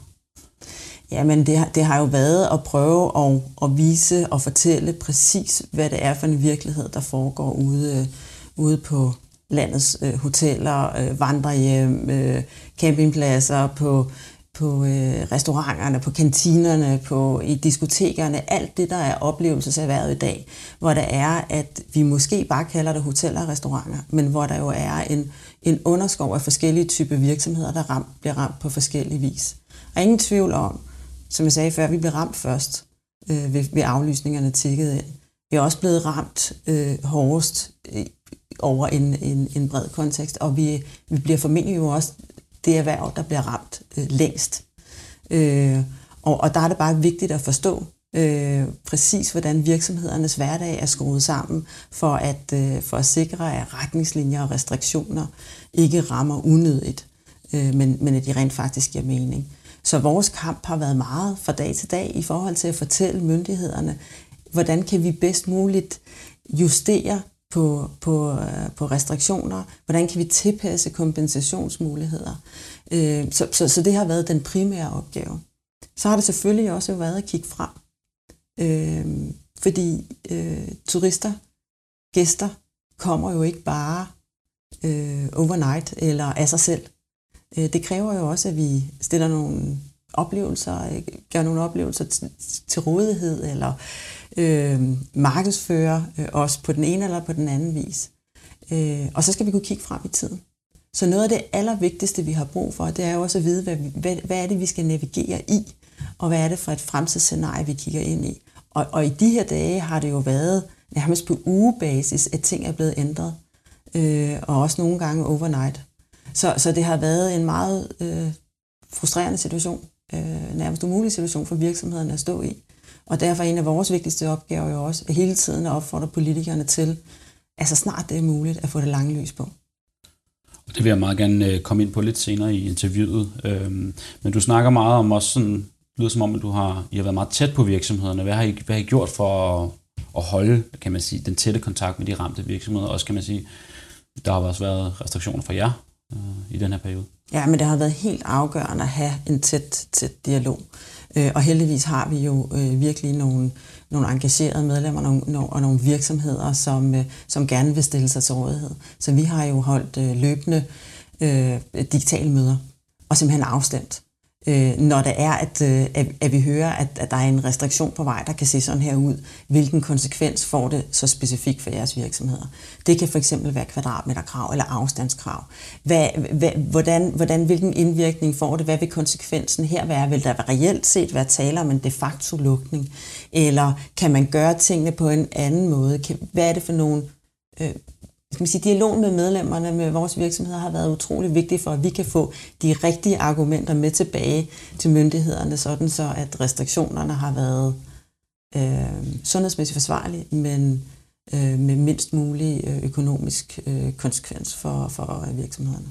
Jamen, det har, det har jo været at prøve at, at vise og fortælle præcis, hvad det er for en virkelighed, der foregår ude, ude på landets øh, hoteller, øh, vandrehjem, øh, campingpladser, på, på øh, restauranterne, på kantinerne, på, i diskotekerne, alt det, der er oplevelseserhvervet i dag, hvor der er, at vi måske bare kalder det hoteller og restauranter, men hvor der jo er en, en underskov af forskellige typer virksomheder, der ramt, bliver ramt på forskellige vis. Og ingen tvivl om, som jeg sagde før, vi blev ramt først øh, ved, ved aflysningerne tikkede ind. Vi er også blevet ramt øh, hårdest øh, over en, en, en bred kontekst, og vi, vi bliver formentlig jo også det erhverv, der bliver ramt øh, længst. Øh, og, og der er det bare vigtigt at forstå øh, præcis, hvordan virksomhedernes hverdag er skruet sammen, for at, øh, for at sikre, at retningslinjer og restriktioner ikke rammer unødigt, øh, men, men at de rent faktisk giver mening. Så vores kamp har været meget fra dag til dag i forhold til at fortælle myndighederne, hvordan kan vi bedst muligt justere på, på, på restriktioner, hvordan kan vi tilpasse kompensationsmuligheder. Så, så, så det har været den primære opgave. Så har det selvfølgelig også været at kigge frem, fordi øh, turister, gæster, kommer jo ikke bare øh, overnight eller af sig selv. Det kræver jo også, at vi stiller nogle oplevelser, gør nogle oplevelser til, til rådighed, eller øh, markedsfører øh, os på den ene eller på den anden vis. Øh, og så skal vi kunne kigge frem i tiden. Så noget af det allervigtigste, vi har brug for, det er jo også at vide, hvad, vi, hvad, hvad er det, vi skal navigere i, og hvad er det for et fremtidsscenarie, vi kigger ind i. Og, og i de her dage har det jo været nærmest på ugebasis, at ting er blevet ændret, øh, og også nogle gange overnight. Så, så det har været en meget øh, frustrerende situation, øh, nærmest umulig situation for virksomhederne at stå i. Og derfor er en af vores vigtigste opgaver jo også at hele tiden at opfordre politikerne til, at så snart det er muligt, at få det lange lys på. Og det vil jeg meget gerne komme ind på lidt senere i interviewet. Men du snakker meget om også sådan, det lyder som om, at du har, I har været meget tæt på virksomhederne. Hvad har I, hvad har I gjort for at, at holde, kan man sige, den tætte kontakt med de ramte virksomheder? Også kan man sige, der har også været restriktioner for jer i den her periode. Ja, men det har været helt afgørende at have en tæt, tæt dialog. Og heldigvis har vi jo virkelig nogle, nogle engagerede medlemmer nogle, og nogle virksomheder, som, som gerne vil stille sig til rådighed. Så vi har jo holdt løbende øh, digitale møder og simpelthen afstemt. Øh, når det er, at, at, at vi hører, at, at der er en restriktion på vej, der kan se sådan her ud, hvilken konsekvens får det så specifikt for jeres virksomheder. Det kan for eksempel være kvadratmeterkrav eller afstandskrav. Hvad, hvad, hvordan, hvordan, hvilken indvirkning får det? Hvad vil konsekvensen her være? Vil der reelt set være tale om en de facto lukning? Eller kan man gøre tingene på en anden måde? Hvad er det for nogle... Øh, Skal man sige, dialogen med medlemmerne med vores virksomheder har været utrolig vigtig for, at vi kan få de rigtige argumenter med tilbage til myndighederne, sådan så at restriktionerne har været øh, sundhedsmæssigt forsvarlige, men øh, med mindst mulig økonomisk øh, konsekvens for, for virksomhederne.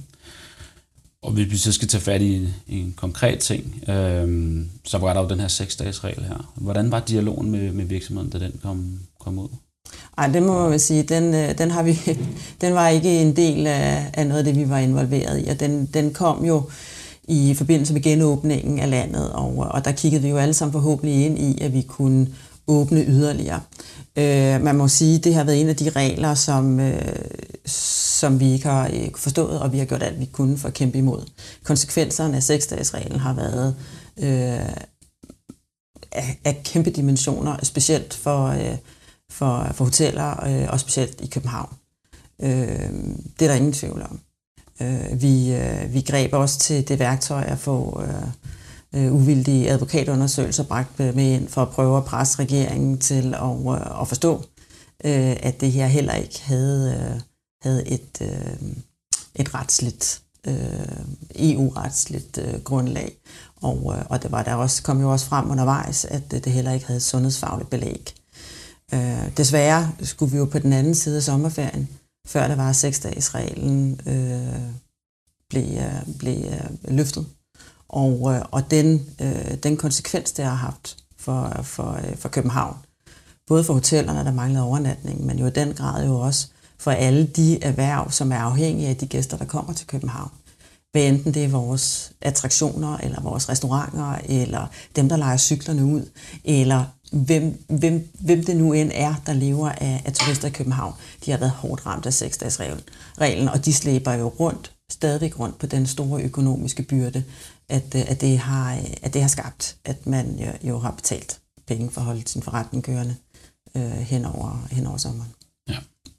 Og hvis vi så skal tage fat i, i en konkret ting, øh, så var der jo den her seks-dages regel her. Hvordan var dialogen med, med virksomheden, da den kom, kom ud? Ej, det må man sige, den, den, har vi, den var ikke en del af, af noget af det, vi var involveret i, og den, den kom jo i forbindelse med genåbningen af landet, og, og der kiggede vi jo alle sammen forhåbentlig ind i, at vi kunne åbne yderligere. Øh, man må sige, at det har været en af de regler, som, øh, som vi ikke har øh, forstået, og vi har gjort alt, vi kunne for at kæmpe imod. Konsekvenserne af seks-dages-reglen har været øh, af, af kæmpe dimensioner, specielt for... Øh, for, for hoteller, øh, og specielt i København. Øh, det er der ingen tvivl om. Øh, vi, øh, vi greb også til det værktøj at få øh, øh, uvildige advokatundersøgelser bragt med ind for at prøve at presse regeringen til at, øh, at forstå, øh, at det her heller ikke havde, øh, havde et, øh, et retsligt, øh, E U-retsligt øh, grundlag. Og, øh, og det var der også, kom jo også frem undervejs, at det heller ikke havde et sundhedsfagligt belæg. Øh, desværre skulle vi jo på den anden side af sommerferien, før der var seksdagesreglen, øh, blev, øh, blev øh, løftet. Og, øh, og den, øh, den konsekvens, det har haft for, for, øh, for København, både for hotellerne, der manglede overnatning, men jo i den grad jo også for alle de erhverv, som er afhængige af de gæster, der kommer til København. Hvad enten det er vores attraktioner, eller vores restauranter, eller dem, der lejer cyklerne ud, eller hvem, hvem, hvem det nu end er, der lever af, af turister i København. De har været hårdt ramt af seksdagesreglen, og de slæber jo rundt, stadigvæk rundt på den store økonomiske byrde, at, at, det, har, at det har skabt, at man jo, jo har betalt penge for at holde sin forretning kørende øh, hen, over, hen over sommeren. Ja.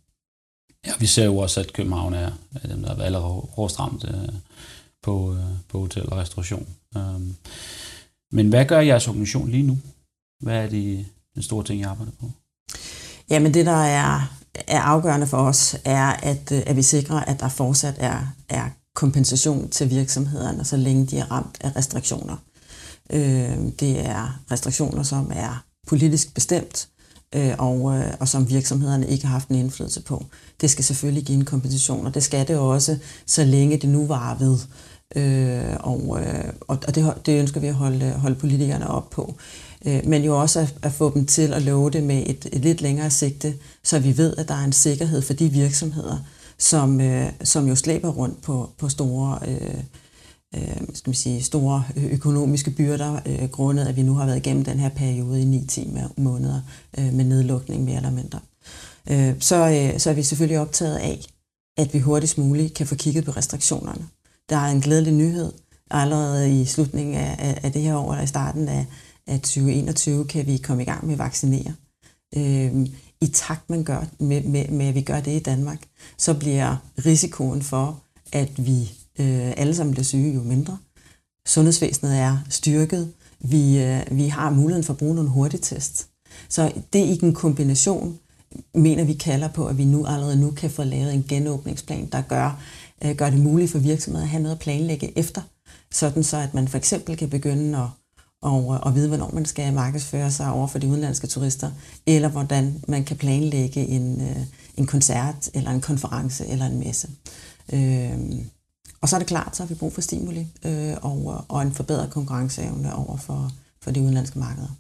Ja, vi ser jo også, at København er, er dem, der er allerede hårdest ramt øh, på, øh, på hotel og restauration. Um, men hvad gør jeres organisation lige nu? Hvad er de, de store ting, I arbejder på? Jamen det, der er, er afgørende for os, er, at, at vi sikrer, at der fortsat er, er kompensation til virksomhederne, så længe de er ramt af restriktioner. Øh, det er restriktioner, som er politisk bestemt, øh, og, øh, og som virksomhederne ikke har haft en indflydelse på. Det skal selvfølgelig give en kompensation, og det skal det også, så længe det nu varer ved. Øh, og øh, og det, det ønsker vi at holde, holde politikerne op på. Øh, men jo også at, at få dem til at love det med et, et lidt længere sigte, så vi ved, at der er en sikkerhed for de virksomheder, som, øh, som jo slæber rundt på, på store, øh, øh, skal man sige, store økonomiske byrder, øh, grundet at vi nu har været igennem den her periode i ni til ti måneder øh, med nedlukning mere eller mindre. Øh, så, øh, så er vi selvfølgelig optaget af, at vi hurtigst muligt kan få kigget på restriktionerne. Der er en glædelig nyhed. Allerede i slutningen af, af det her år, eller i starten af, af tyve enogtyve, kan vi komme i gang med at vaccinere. Øh, I takt man gør, med, med, med, at vi gør det i Danmark, så bliver risikoen for, at vi øh, alle sammen bliver syge, jo mindre. Sundhedsvæsenet er styrket. Vi, øh, vi har muligheden for at bruge nogle hurtigtest. Så det i en kombination, mener vi kalder på, at vi nu allerede nu kan få lavet en genåbningsplan, der gør, øh, gør det muligt for virksomheder at have noget at planlægge efter, sådan så at man for eksempel kan begynde at, og, og vide, hvornår man skal markedsføre sig over for de udenlandske turister, eller hvordan man kan planlægge en, øh, en koncert, eller en konference, eller en messe. Øh, og så er det klart, så har vi brug for stimuli øh, og, og en forbedret konkurrenceevne over for, for de udenlandske markeder.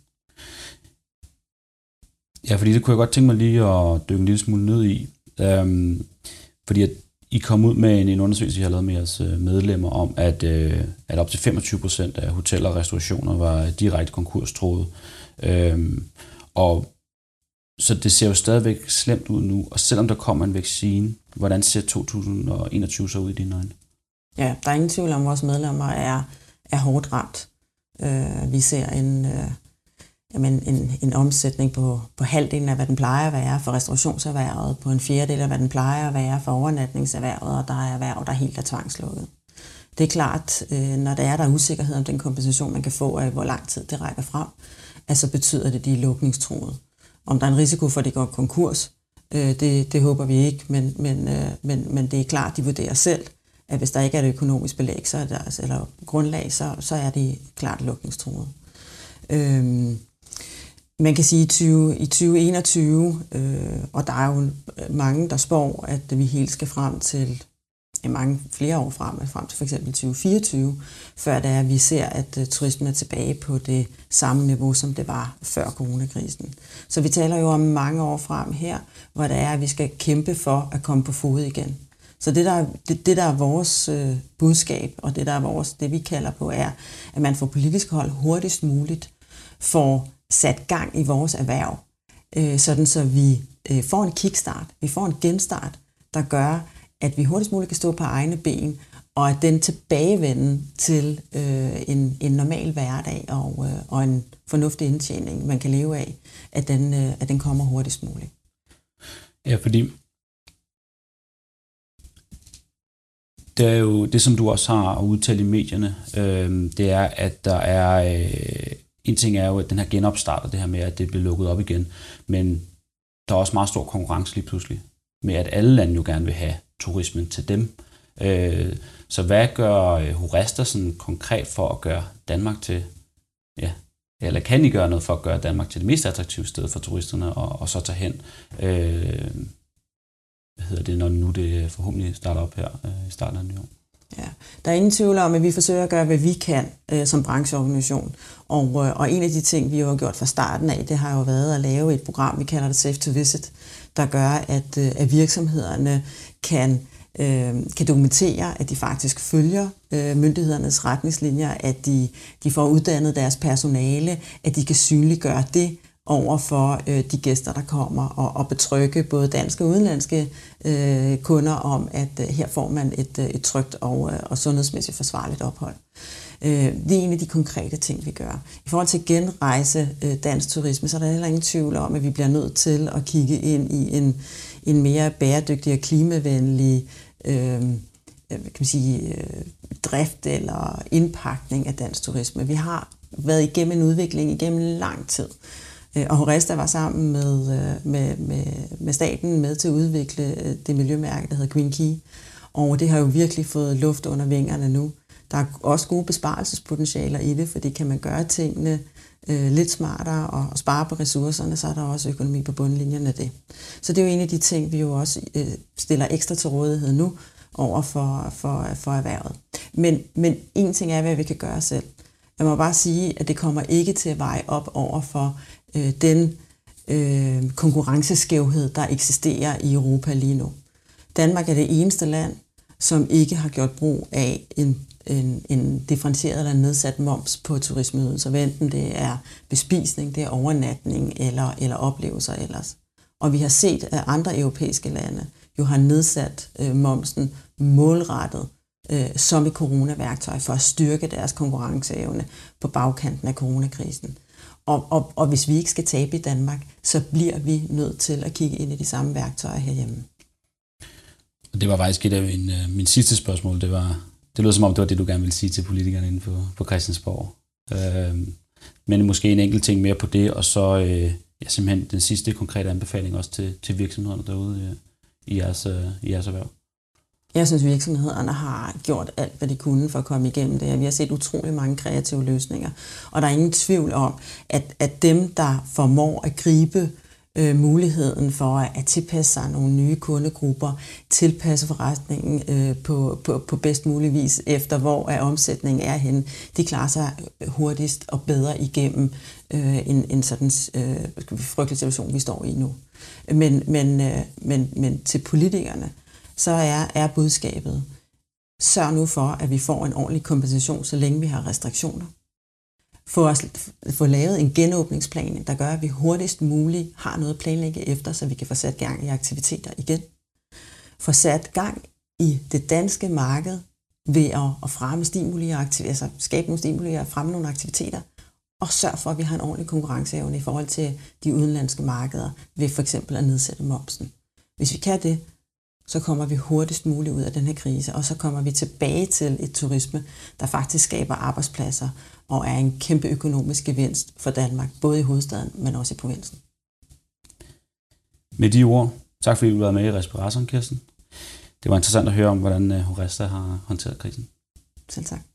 Ja, fordi det kunne jeg godt tænke mig lige at dykke en lille smule ned i. Øhm, fordi at I kom ud med en, en undersøgelse, I har lavet med jeres medlemmer om, at, øh, at op til femogtyve procent af hoteller og restaurationer var direkte konkurstruede. Øhm, og så det ser jo stadigvæk slemt ud nu, og selvom der kommer en vaccine, hvordan ser to tusind og enogtyve så ud i dine øjne? Ja, der er ingen tvivl om, at vores medlemmer er, er hårdt ramt. Øh, vi ser en... Øh Jamen, en, en omsætning på, på halvdelen af, hvad den plejer at være for restaurationserhvervet, på en fjerdedel af, hvad den plejer at være for overnatningserhvervet, og der er erhverv, der helt er tvangslukket. Det er klart, øh, når der er der usikkerhed om den kompensation, man kan få af, hvor lang tid det rækker frem, altså betyder det, at de er lukningstroede. Om der er en risiko for, at det går konkurs, øh, det, det håber vi ikke, men, men, øh, men, men det er klart, de vurderer selv, at hvis der ikke er et økonomisk belæg, så er der, eller grundlag, så, så er de klart lukningstroede. Øh, Man kan sige, at i tyve enogtyve, øh, og der er jo mange, der spår, at vi helt skal frem til ja, mange flere år frem, frem til for eksempel tyve fireogtyve, før det er, at vi ser, at uh, turismen er tilbage på det samme niveau, som det var før coronakrisen. Så vi taler jo om mange år frem her, hvor det er, at vi skal kæmpe for at komme på fod igen. Så det, der, det, det, der er vores øh, budskab, og det, der er vores, det, vi kalder på, er, at man får politisk hold hurtigst muligt får sat gang i vores erhverv, øh, sådan så vi øh, får en kickstart, vi får en genstart, der gør, at vi hurtigst muligt kan stå på egne ben og at den tilbagevenden til øh, en, en normal hverdag og, øh, og en fornuftig indtjening, man kan leve af, at den, øh, at den kommer hurtigst muligt. Ja, fordi det er jo det, som du også har udtalt i medierne, øh, det er, at der er, øh, en ting er jo, at den her genopstart, og det her med, at det bliver lukket op igen, men der er også meget stor konkurrence lige pludselig, med at alle lande jo gerne vil have turismen til dem. Øh, så hvad gør HORESTA sådan konkret for at gøre Danmark til, ja, eller kan I gøre noget for at gøre Danmark til det mest attraktive sted for turisterne, og, og så tage hen, øh, hvad hedder det, når nu det forhåbentlig starter op her øh, i starten af det nye år? Ja, der er ingen tvivl om, at vi forsøger at gøre, hvad vi kan øh, som brancheorganisation. Og, øh, og en af de ting, vi jo har gjort fra starten af, det har jo været at lave et program, vi kalder det Safe to Visit, der gør, at, øh, at virksomhederne kan, øh, kan dokumentere, at de faktisk følger øh, myndighedernes retningslinjer, at de, de får uddannet deres personale, at de kan synliggøre det over for øh, de gæster, der kommer, og, og betrygge både danske og udenlandske øh, kunder om, at øh, her får man et, øh, et trygt og, øh, og sundhedsmæssigt forsvarligt ophold. Øh, det er en af de konkrete ting, vi gør. I forhold til at genrejse øh, dansk turisme, så er der heller ingen tvivl om, at vi bliver nødt til at kigge ind i en, en mere bæredygtig og klimavenlig øh, kan man sige, øh, drift eller indpakning af dansk turisme. Vi har været igennem en udvikling igennem lang tid. Og HORESTA var sammen med, med, med, med staten med til at udvikle det miljømærke, der hedder Green Key. Og det har jo virkelig fået luft under vingerne nu. Der er også gode besparelsespotentialer i det, fordi kan man gøre tingene øh, lidt smartere og, og spare på ressourcerne, så er der også økonomi på bundlinjen af det. Så det er jo en af de ting, vi jo også øh, stiller ekstra til rådighed nu over for, for, for erhvervet. Men, men en ting er, hvad vi kan gøre selv. Jeg må bare sige, at det kommer ikke til at veje op over for øh, den øh, konkurrenceskævhed, der eksisterer i Europa lige nu. Danmark er det eneste land, som ikke har gjort brug af en, en, en differentieret eller nedsat moms på turismeydelser, så enten det er bespisning, det er overnatning eller, eller oplevelser ellers. Og vi har set, at andre europæiske lande jo har nedsat øh, momsen målrettet øh, som et coronaværktøj for at styrke deres konkurrenceevne på bagkanten af coronakrisen. Og, og, og hvis vi ikke skal tabe i Danmark, så bliver vi nødt til at kigge ind i de samme værktøjer herhjemme. Det var faktisk et af min, min sidste spørgsmål. Det, var, det lød som om, det var det, du gerne ville sige til politikerne inde på, på Christiansborg. Øh, men måske en enkelt ting mere på det, og så øh, ja, simpelthen den sidste konkrete anbefaling også til, til virksomhederne derude øh, i, jeres, øh, i jeres erhverv. Jeg synes, virksomhederne har gjort alt, hvad de kunne for at komme igennem det her. Vi har set utrolig mange kreative løsninger, og der er ingen tvivl om, at, at dem, der formår at gribe øh, muligheden for at tilpasse sig nogle nye kundegrupper, tilpasse forretningen øh, på, på, på bedst mulig vis efter, hvor er omsætningen er henne, de klarer sig hurtigst og bedre igennem øh, en, en sådan øh, frygtelig situation, vi står i nu. Men, men, øh, men, men til politikerne, så er, er budskabet, sørg nu for, at vi får en ordentlig kompensation, så længe vi har restriktioner. Få, os, få lavet en genåbningsplan, der gør, at vi hurtigst muligt har noget at planlægge efter, så vi kan få sat gang i aktiviteter igen. Få sat gang i det danske marked ved at, at fremme stimulier, altså skabe nogle stimulier og fremme nogle aktiviteter, og sørg for, at vi har en ordentlig konkurrenceevne i forhold til de udenlandske markeder, ved for eksempel at nedsætte momsen. Hvis vi kan det, så kommer vi hurtigst muligt ud af den her krise, og så kommer vi tilbage til et turisme, der faktisk skaber arbejdspladser og er en kæmpe økonomisk gevinst for Danmark, både i hovedstaden, men også i provinsen. Med de ord, tak fordi du var med i Respiratoren, Kirsten. Det var interessant at høre om, hvordan HORESTA har håndteret krisen. Selv tak.